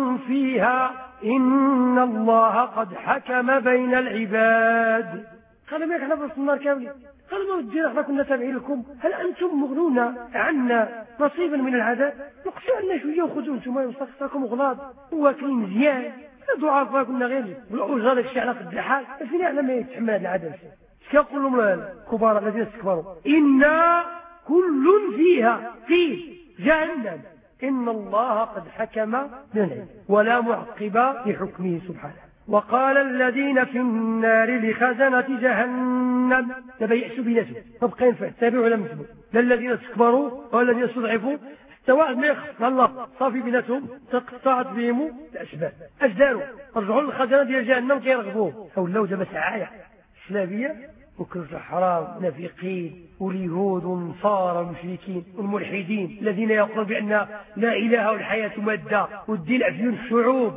فيها إن الله قد حكم بين العباد. قالوا ما احنا في النار كاملين، قالوا ما ودينا احنا كنا تابعين لكم، هل أنتم مغنون عنا نصيبا من العذاب؟ نقصوا عنا شوية وخذوا انتم ويستخسركم غلاظ واكلين مزيان، ضعفاء كنا غير والأجر لك الشيء على قد الحال، فين احنا ما يتحمل هذا العذاب؟ كيقول لهم الكبار الذين استكبروا إنا كل فيها في جهنم إن الله قد حكم بينهم ولا معقب لحكمه سبحانه. وقال الذين في النار لخزنة جهنم تبيأسوا بنفسه تبقى ينفع تابعوا ولا مسلمون، لا الذين استكبروا ولا الذين استضعفوا حتى واحد ما يخص الله صافي بيناتهم تقطعت بهم الأسباب. اش داروا؟ رجعوا للخزنة ديال جهنم كيرغبوه ولاو دابا سعاية إسلامية وكرة الحرام منافقين واليهود والنصارى والمشركين والملحدين الذين يقولون بأن لا إله والحياة مادة والدين أفيون الشعوب.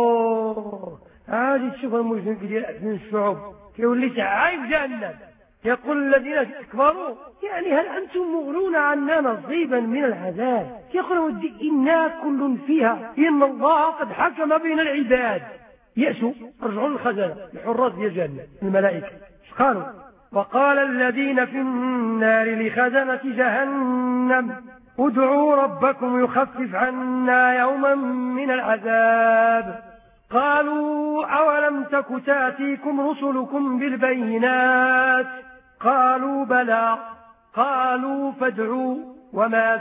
أوه هذه تشوف المسلم كيدير أفيون الشعوب كيولي تعايب جهنم. يقول الذين استكبروا يعني هل أنتم مغنون عنا نصيبا من العذاب؟ يقولوا إنا كل فيها إن الله قد حكم بين العباد. يأسوا رجعوا للخزانة الحراس ديال جهنم الملائكة قالوا وقال الذين في النار لخزنة جهنم ادعوا ربكم يخفف عنا يوما من العذاب. قالوا أولم تك تأتيكم رسلكم بالبينات؟ قالوا بلى. قالوا فادعوا وما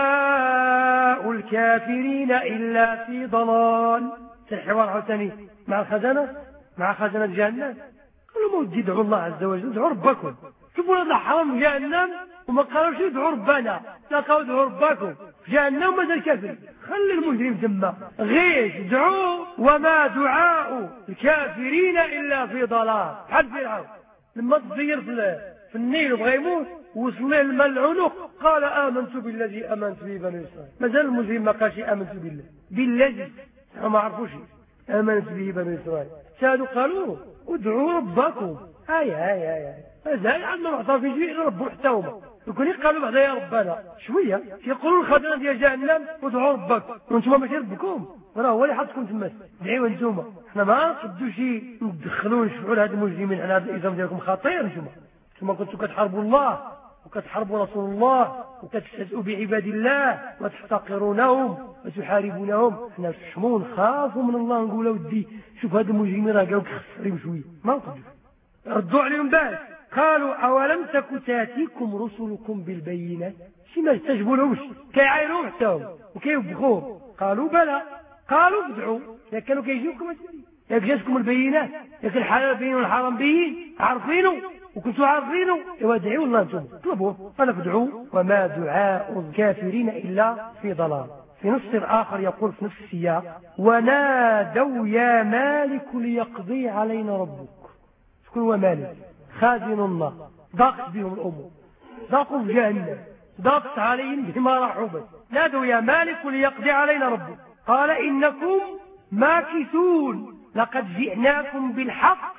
دعاء الكافرين إلا في ضلال. الحوار عاوتاني مع الخزنة مع خزنة جهنم قالوا ما ودي ادعوا الله عز وجل ادعوا ربكم. كيفوا هذا حرام جهنم وما قالوش ادعوا ربنا، لا قالوا ادعوا ربكم جهنم ماذا الكافر. خلي المجرم ثم غيش ادعوا وما دعاء الكافرين إلا في ضلال. حد فرعون لما تزير في النيل وبغى يموت وصل له الماء العنق قال آمنت بالذي آمنت به بني إسرائيل. مازال المجرم ما قالش آمنت بالله بالذي ما عرفوش آمنت به بني إسرائيل. سادوا قالوا ادعوا ربكم. هاي هاي هاي هاي عندنا معطى في جميع ربه حتى هما يكون قالوا بعدا يا ربنا شوية يقولوا الخزنة ديال جهنم ادعوا ربكم وانتم ماشي ربكم راه هو اللي حطكم تما دعيوا انتم. احنا ما نقدوش ندخلوا نشفعوا لهاد المجرمين على هذا الإجرام ديالكم خطير. انتم انتم كنتوا كتحاربوا الله وكتحاربوا رسول الله وكتستهزئوا بعباد الله وتحتقرونهم وتحاربونهم. حنا نشموا نخافوا من الله، نقولوا ودي شوف هذا المجرمين راه قالوا كخسرين شويه، ما نقدروا ردوا عليهم. بعد قالوا أولم تك تاتيكم رسلكم بالبينات، شي ما استجبوا لهمش، كيعايروهم حتى هم وكيوبخوهم. قالوا بلى، قالوا ادعوا إذا كانوا كيجيوكم، ياك جاتكم البينات، ياك الحلال بين والحرام بين عارفينه وكنتوا عارفينه، ايوا ادعوا الله انتم طلبوه. قال ادعوا وما دعاء الكافرين إلا في ضلال. في نص آخر يقول في نفس السياق ونادوا يا مالك ليقضي علينا ربك. شكون هو مالك؟ خازن الله. ضاقت بهم الأمور، ضاقوا في جهنم، ضاقت عليهم بما رحبت. نادوا يا مالك ليقضي علينا ربك قال إنكم ماكثون لقد جئناكم بالحق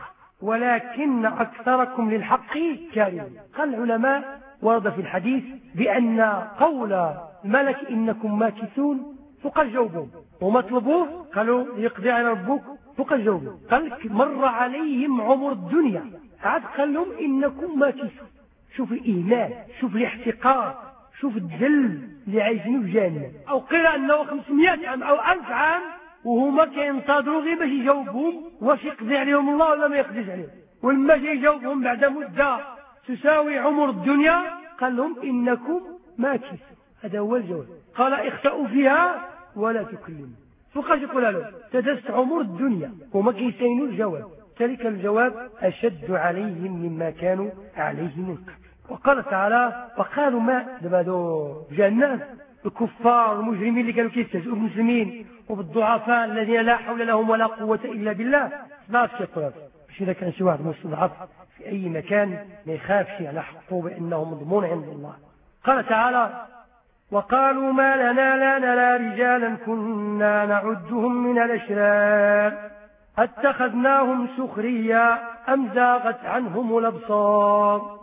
ولكن أكثركم للحق كارهون. قال العلماء ورد في الحديث بأن قول الملك إنكم ماكثون فقد جاوبهم، وما طلبوه قالوا يقضي على ربك فقد جاوبهم. قال مر عليهم عمر الدنيا عاد قال لهم إنكم ماكثون. شوف الإيمان، شوف الاحتقار، شوف الذل اللي عايشين في جهنم. أو قيل أنه خمسمائة عام أو ألف عام وهما كينتظروا غير باش يجاوبهم واش يقضي عليهم الله ولا ما يقضيش عليهم. ولما جاي يجاوبهم بعد مدة تساوي عمر الدنيا قال لهم إنكم ماكثون. هذا هو الجواب. قال اخسأوا فيها ولا تكلموا. فقاش يقول لهم تدست عمر الدنيا وما كيسينوا الجواب. ذلك الجواب أشد عليهم مما كانوا عليه من قبل. وقال تعالى وقالوا ما دابا جهنم الكفار والمجرمين اللي كانوا كيستهزئوا بالمسلمين وبالضعفاء الذين لا حول لهم ولا قوة إلا بالله ما يقول باش إذا كان شي واحد مستضعف في أي مكان ما يخافش على حقه بأنه مضمون عند الله. قال تعالى وقالوا ما لنا لا نرى رجالا كنا نعدهم من الأشرار اتخذناهم سخريا أم زاغت عنهم الأبصار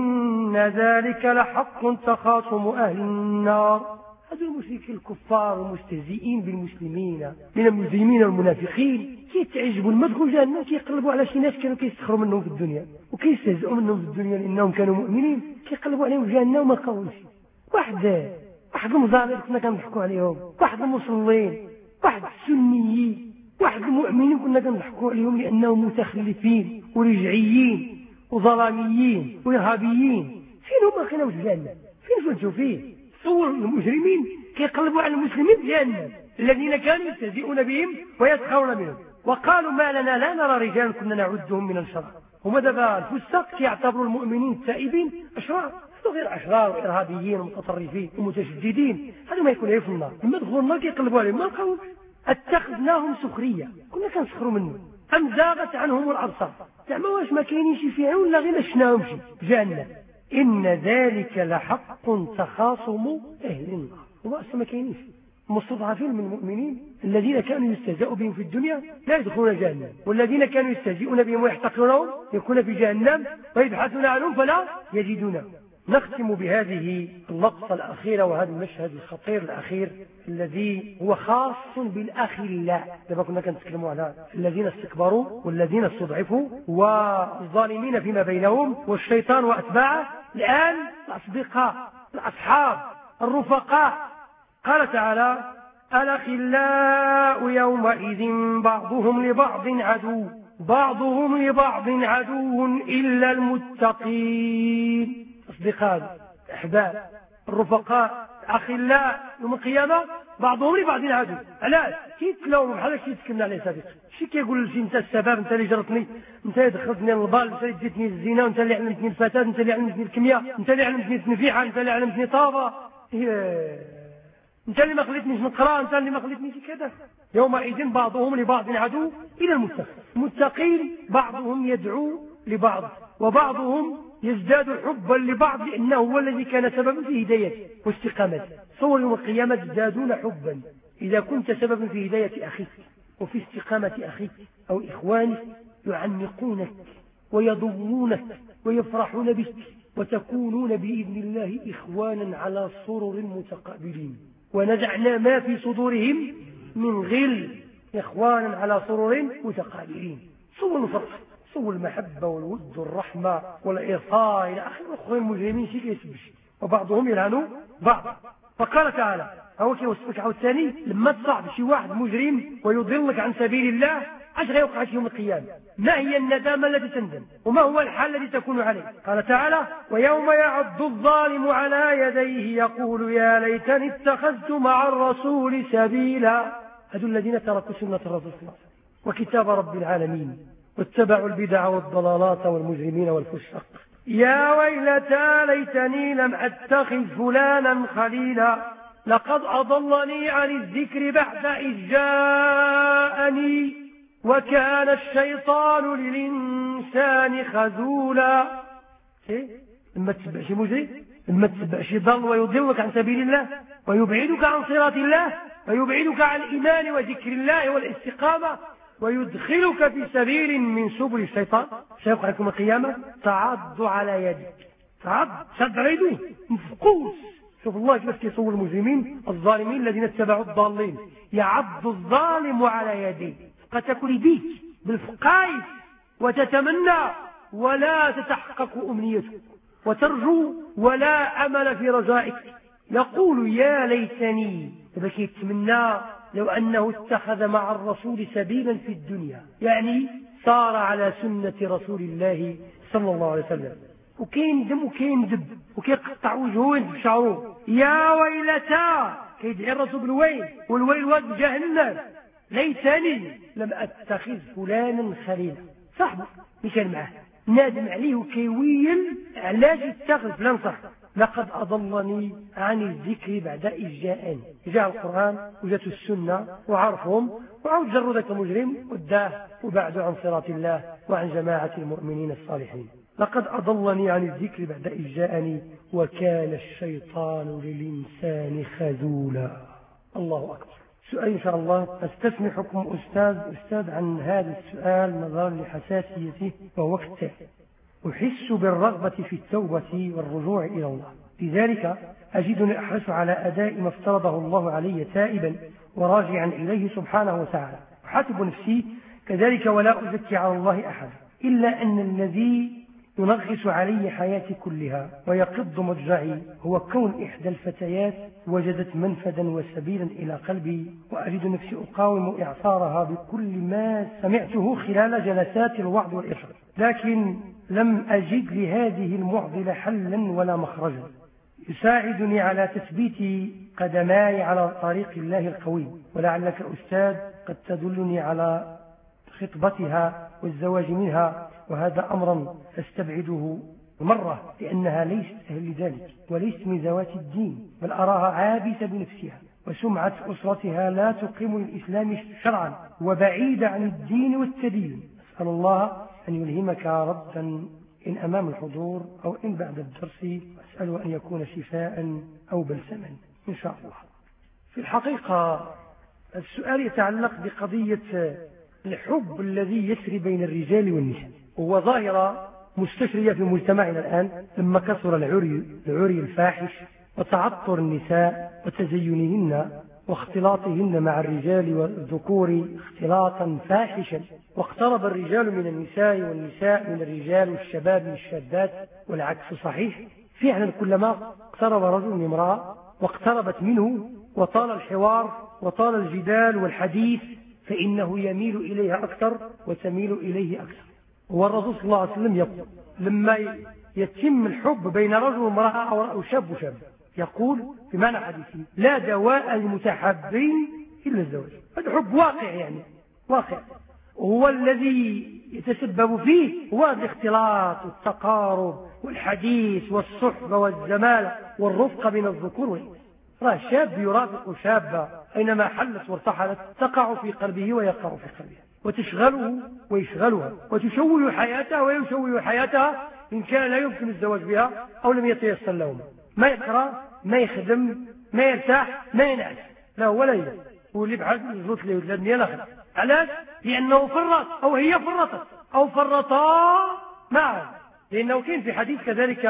إن ذلك لحق تخاصم أهل النار. هذو المشركين الكفار والمستهزئين بالمسلمين من المجرمين والمنافقين كيتعجبوا المدخل جهنم، كيقلبوا على شي ناس كانوا كيستخروا منهم في الدنيا وكيستهزئوا منهم في الدنيا لأنهم كانوا مؤمنين، كيقلبوا عليهم في جهنم وما قاولش. واحد واحد المزامير كنا كنضحكوا عليهم، واحد المصلين، واحد السنيين، واحد المؤمنين كنا كنضحكوا عليهم لأنهم متخلفين ورجعيين وظلاميين وإرهابيين. فين هما كانوا في جهنم؟ فين فلتوا فيه؟ صور المجرمين كيقلبوا على المسلمين في جهنم الذين كانوا يستهزئون بهم ويسخرون منهم. وقالوا ما لنا لا نرى رجالا كنا نعدهم من الشرار. هما دابا الفساق كيعتبروا المؤمنين التائبين أشرار، هذو غير أشرار وإرهابيين ومتطرفين ومتشددين، هذو ما يكونوا في النار. لما دخلوا النار كيقلبوا عليهم ما لقاوش. اتخذناهم سخرية كنا كنسخروا منهم أم زاغت عنهم الأبصار زعما واش ما كاينين شي فيها ولا غير نشناهم شي جهنم. إن ذلك لحق تخاصم أهل النار. هو أصلا ما كاينينش مستضعفين من المؤمنين الذين كانوا يستهزئوا بهم في الدنيا لا يدخلون جهنم، والذين كانوا يستهزئون بهم ويحتقرونهم يكون في جهنم ويبحثون عنهم فلا يجدونه. نختم بهذه اللقطة الأخيرة وهذا المشهد الخطير الأخير الذي هو خاص بالأخلاء. لما كنا كنتكلموا على الذين استكبروا والذين استضعفوا والظالمين فيما بينهم والشيطان وأتباعه، الآن الأصدقاء الأصحاب الرفقاء. قال تعالى الأخلاء يومئذ بعضهم لبعض عدو بعضهم لبعض عدو إلا المتقين. أصدقاء الأحباب الرفقاء الأخلاء يوم القيامة بعضهم لبعض عدو. علاش؟ كيتلاوموا بحال هكا كيتكلمنا عليه سابقا. شي كيقول لشي انت السبب، انت اللي جرتني، انت اللي دخلتني للبال، انت اللي ديتني الزنا، انت اللي علمتني الفساد، انت اللي علمتني الكيمياء، انت اللي علمتني التنفيحه، انت اللي علمتني طابه، انت اللي ما خليتنيش نقرا، انت اللي ما خليتنيش كذا. يومئذ بعضهم لبعض عدو الا المتقين. المتقين بعضهم يدعو لبعض وبعضهم يزداد حبا لبعض لأنه هو الذي كان سببا في هدايته واستقامته. صور يوم القيامة يزدادون حبا إذا كنت سببا في هداية أخيك وفي استقامة أخيك أو إخوانك، يعنقونك ويضمونك ويفرحون بك وتكونون بإذن الله إخوانا على سرر متقابلين. ونزعنا ما في صدورهم من غل إخوانا على سرر متقابلين. صور الفرح، سوى المحبة والود والرحمة والإرضاء إلى آخر. أخوة المجرمين شيء يسبش وبعضهم يلعنوا بعض. فقال تعالى هو كي وصفك عاود ثاني لما تصعب شي واحد مجرم ويضلك عن سبيل الله اش غيوقع يوم القيامة؟ ما هي الندامة التي تندم وما هو الحال الذي تكون عليه؟ قال تعالى ويوم يعض الظالم على يديه يقول يا ليتني اتخذت مع الرسول سبيلا. هذو الذين تركوا سنة الرسول صلى الله عليه وسلم وكتاب رب العالمين واتبعوا البدع والضلالات والمجرمين والفسق. يا ويلتى ليتني لم أتخذ فلانا خليلا لقد أضلني عن الذكر بعد إذ جاءني وكان الشيطان للإنسان خذولا. إيه؟ لما تتبع شي مجرم، لما تتبع شي ضل ويضلك عن سبيل الله ويبعدك عن صراط الله ويبعدك عن الإيمان وذكر الله والاستقامة ويدخلك في سبيل من سبل الشيطان سيوقع لكم القيامة تعض على يدك. تعض شد على يده مفقوس. شوف الله كيف يصور المجرمين الظالمين الذين اتبعوا الضالين. يعض الظالم على يديه قد تكون بيك بالفقايس وتتمنى ولا تتحقق أمنيتك وترجو ولا أمل في رجائك. يقول يا ليتني بكي يتمنى لو أنه اتخذ مع الرسول سبيلا في الدنيا، يعني صار على سنة رسول الله صلى الله عليه وسلم. وكين دم وكين دب وكيقطع وجهه بشعره. يا ويلتا كيدعي الرسول بالويل والويل واد جهنم ليتني لم أتخذ فلانا خليلا. صاحبه مشان معه نادم عليه وكيويل علاش يتخذ فلان صاحبه. لقد أضلني عن الذكر بعد إذ جاءني. جاء القرآن وجاءت السنة وعرفهم وعود جروا ذاك المجرم وداه وبعدوا عن صراط الله وعن جماعة المؤمنين الصالحين. لقد أضلني عن الذكر بعد إذ جاءني وكان الشيطان للإنسان خذولا. الله أكبر. سؤال إن شاء الله أستسمح حكم أستاذ أستاذ عن هذا السؤال نظرا لحساسيته وهو كالتالي: أحس بالرغبة في التوبة والرجوع إلى الله، لذلك أجدني أحرص على أداء ما افترضه الله علي تائبا وراجعا إليه سبحانه وتعالى، أحاسب نفسي كذلك ولا أزكي على الله أحد، إلا أن الذي ينغص علي حياتي كلها ويقض مضجعي هو كون إحدى الفتيات وجدت منفذا وسبيلا إلى قلبي، وأجد نفسي أقاوم إعصارها بكل ما سمعته خلال جلسات الوعظ والإرشاد، لكن لم أجد لهذه المعضلة حلا ولا مخرجا يساعدني على تثبيت قدماي على طريق الله القوي. ولعلك أستاذ قد تدلني على خطبتها والزواج منها، وهذا أمرا أستبعده مرة لأنها ليست أهل لذلك وليست من ذوات الدين، بل أراها عابسة بنفسها وسمعة أسرتها لا تقيم الإسلام شرعا وبعيدة عن الدين والتدين. أسأل الله أن يلهمك ردا إن أمام الحضور أو إن بعد الدرس، أسأله أن يكون شفاء أو بلسما إن شاء الله. في الحقيقة السؤال يتعلق بقضية الحب الذي يسري بين الرجال والنساء، وهو ظاهرة مستشرية في مجتمعنا الآن لما كثر العري, العري الفاحش وتعطر النساء وتزينهن واختلاطهن مع الرجال والذكور اختلاطا فاحشا، واقترب الرجال من النساء والنساء من الرجال والشباب من الشابات والعكس صحيح. فعلا كلما اقترب رجل من امرأة واقتربت منه وطال الحوار وطال الجدال والحديث فإنه يميل إليها أكثر وتميل إليه أكثر. والرسول صلى الله عليه وسلم يقول لما يتم الحب بين رجل وامرأة أو شاب وشاب يقول في معنى حديثه: لا دواء المتحابين إلا الزواج. هذا حب واقع، يعني واقع، هو الذي يتسبب فيه هو الاختلاط والتقارب والحديث والصحبة والزمالة والرفقة بين الذكور والإناث. راه شاب يرافق شابة أينما حلت وارتحلت تقع في قلبه ويقع في قلبها وتشغله ويشغلها وتشوه حياتها ويشوه حياتها إن كان لا يمكن الزواج بها أو لم يتيسر لهم. ما يقرأ، ما يخدم، ما يرتاح، ما ينعس، لا ولا يلا، واللي بحال يزوت لي ولاد ديال الاخر. علاش؟ لأنه فرط أو هي فرطت أو فرطا معه. لأنه كان في حديث كذلك: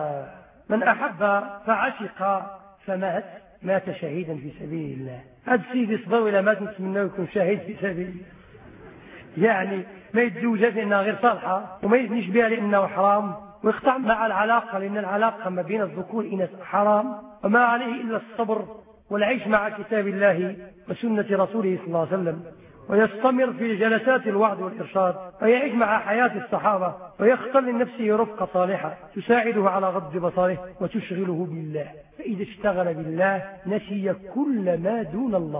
من أحب فعشق فمات مات شهيدا في سبيل الله. هذا السيد يصبر إلى مات نتمنى يكون شهيد في سبيل الله. يعني ما يتزوجها لأنها غير صالحة، وما يزنيش بها لأنه حرام، ويقطع مع العلاقة لأن العلاقة ما بين الذكور والإناث حرام، وما عليه إلا الصبر والعيش مع كتاب الله وسنة رسوله صلى الله عليه وسلم، ويستمر في جلسات الوعظ والإرشاد، ويعيش مع حياة الصحابة، ويختار لنفسه رفقة صالحة تساعده على غض بصره وتشغله بالله، فإذا اشتغل بالله نسي كل ما دون الله.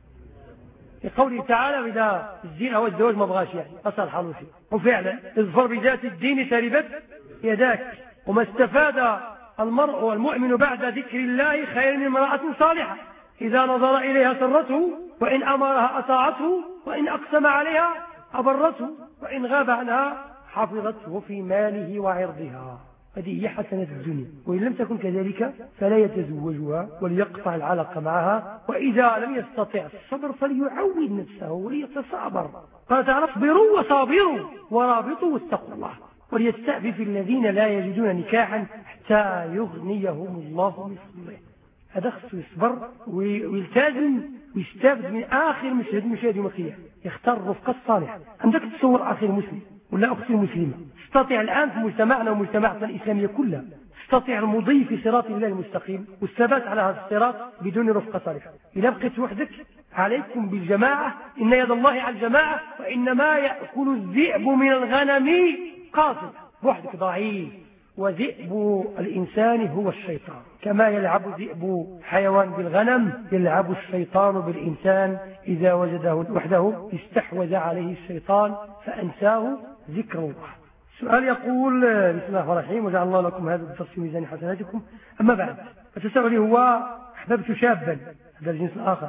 في قوله تعالى إذا الزنا والزواج ما بغاش يعني أصل حاله فيه، وفعلا اظفر بذات الدين تربت يداك. وما استفاد المرء والمؤمن بعد ذكر الله خير من امرأة صالحة إذا نظر إليها سرته، وإن أمرها أطاعته، وإن أقسم عليها أبرته، وإن غاب عنها حفظته في ماله وعرضها. هذه هي حسنة الدنيا، وإن لم تكن كذلك فلا يتزوجها وليقطع العلاقة معها، وإذا لم يستطع الصبر فليعود نفسه وليتصابر. قال تعالى اصبروا وصابروا ورابطوا واتقوا الله وليستعفف الذين لا يجدون نكاحا حتى يغنيهم الله من فضله. هذا خصو يصبر ويلتزم ويستافد من آخر مشهد مشاهد يوم القيامة، يختار الرفقة الصالحة. عندك تصور أخي المسلم ولا أختي المسلمة، تستطيع الآن في مجتمعنا ومجتمعنا الإسلامية كلها تستطيع المضي في صراط الله المستقيم والثبات على هذا الصراط بدون رفقة صالحة. إذا بقيت وحدك عليكم بالجماعة، إن يد الله على الجماعة، وإنما يأكل الذئب من الغنم قاصد. وحدك ضعيف، وذئب الإنسان هو الشيطان، كما يلعب ذئب حيوان بالغنم يلعب الشيطان بالإنسان إذا وجده وحده استحوذ عليه الشيطان فأنساه ذكر الله. السؤال يقول بسم الله الرحمن الرحيم وجعل الله لكم هذا الدرس في ميزان حسناتكم. أما بعد، فتسألني هو أحببت شابا هذا الجنس الآخر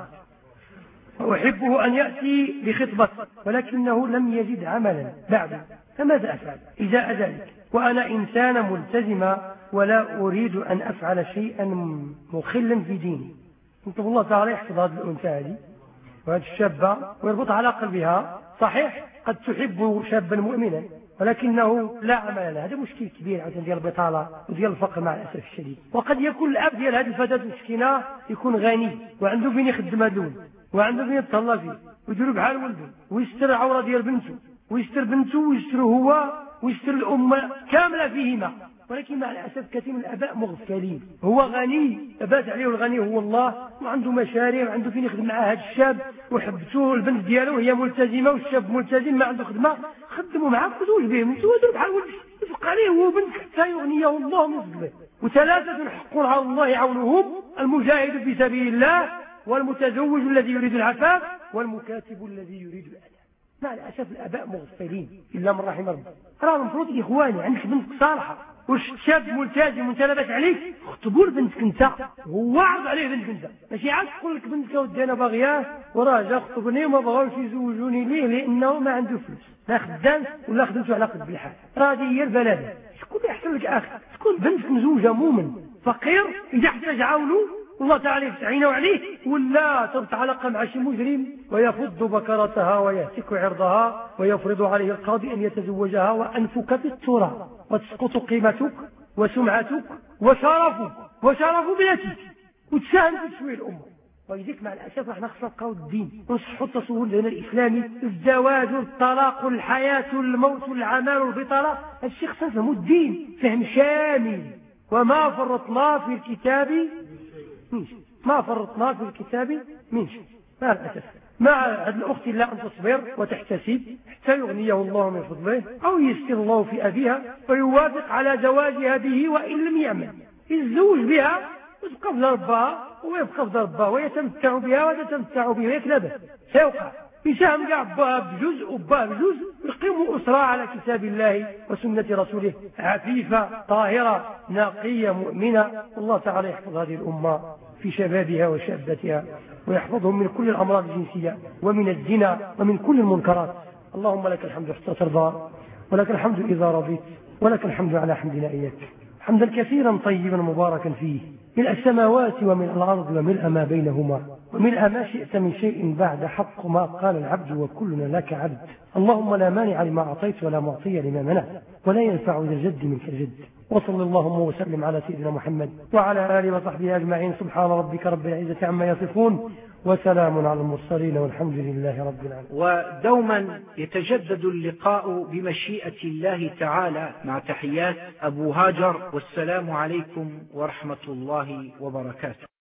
وأحبه أن يأتي بخطبة ولكنه لم يجد عملا بعد، فماذا أفعل إذا ذلك وأنا إنسان ملتزم ولا أريد أن أفعل شيئا مخلا في ديني؟ نطلب الله تعالى يحفظ هذه الأنثى هذه وهذه الشابة ويربط على قلبها. صحيح قد تحب شابا مؤمنا ولكنه لا عمل له، هذا مشكل كبير عشان ديال البطالة وديال الفقر مع الأسف الشديد. وقد يكون الأب ديال هذه الفتاة المسكينة يكون غني وعنده فين يخدم هذا الولد وعنده فين يتهلا فيه ويدير بحال ولده ويستر العورة ديال بنته ويستر بنته ويستر هو ويستر الأمة كاملة فيهما. ولكن مع الأسف كثير من الآباء مغفلين، هو غني أبات عليه الغني هو الله وعنده مشاريع وعنده فين يخدم معاه هذا الشاب وحبته البنت دياله وهي ملتزمة والشاب ملتزم ما عنده خدمة، خدموا معاه وزوج بهم ويدير بحال ولده يفق عليه هو بنت حتى يغنيه الله من فضله. وثلاثة حق على الله عونهم: المجاهد في سبيل الله، والمتزوج الذي يريد العفاف، والمكاتب الذي يريد الأداء. مع الأسف الآباء مغفلين إلا من رحم ربي. راه المفروض إخواني عندك بنت صالحة واش شاب ملتزم وانت لاباس عليك اخطبوا لبنتك انت هو عرض عليه بنتك انت، ماشي عاد تقول لك بنتك ودي انا باغياه وراه جا خطبني وما بغاوش يزوجوني ليه لانه ما عنده فلوس، لا خدام ولا خدمته على قد بالحال. هذه هي البلد. شكون اللي يحسن لك اخي؟ تكون بنتك مزوجه مؤمن فقير اذا احتاج عاونوا والله تعالى يستعينوا عليه، ولا تربط علاقه مع شي مجرم ويفض بكرتها ويهتك عرضها ويفرض عليه القاضي ان يتزوجها وانفك في التراب وتسقط قيمتك وسمعتك وشرفك وشرف بنتك وتساهم في تسوية الأمة. ولذلك مع الأسف احنا خصنا نبقاو الدين ونصحوا التصور لنا الإسلامي، الزواج الطلاق الحياة الموت العمال والبطالة، الشيء خصنا نفهموا الدين فهم شامل. وما فرطنا في الكتاب من شيء، ما فرطنا في الكتاب من شيء. مع الأسف مع هذه الأخت لا أن تصبر وتحتسب حتى يغنيه الله من فضله أو يسر الله في أبيها ويوافق على زواجها به وإن لم يعمل، يتزوج بها وتبقى في ضربها ويبقى في ضربها ويتمتع بها وتتمتع به ويكلبه سيوقع يساهم كاع باها بجزء وباه بجزء ويقيموا أسرة على كتاب الله وسنة رسوله عفيفة طاهرة نقية مؤمنة. الله تعالى يحفظ هذه الأمة في شبابها وشابتها ويحفظهم من كل الأمراض الجنسية ومن الزنا ومن كل المنكرات. اللهم لك الحمد حتى ترضى ولك الحمد إذا رضيت ولك الحمد على حمدنا إياك حمدا كثيرا طيبا مباركا فيه ملء السماوات وملء الأرض وملء ما بينهما وملء ما شئت من شيء بعد، حق ما قال العبد وكلنا لك عبد. اللهم لا مانع لما أعطيت ولا معطي لما منعت ولا ينفع ذا الجد منك الجد. وصلى اللهم وسلم على سيدنا محمد وعلى آله وصحبه أجمعين. سبحان ربك رب العزة عما يصفون وسلام على المرسلين والحمد لله رب العالمين. ودوما يتجدد اللقاء بمشيئة الله تعالى، مع تحيات أبو هاجر، والسلام عليكم ورحمة الله وبركاته.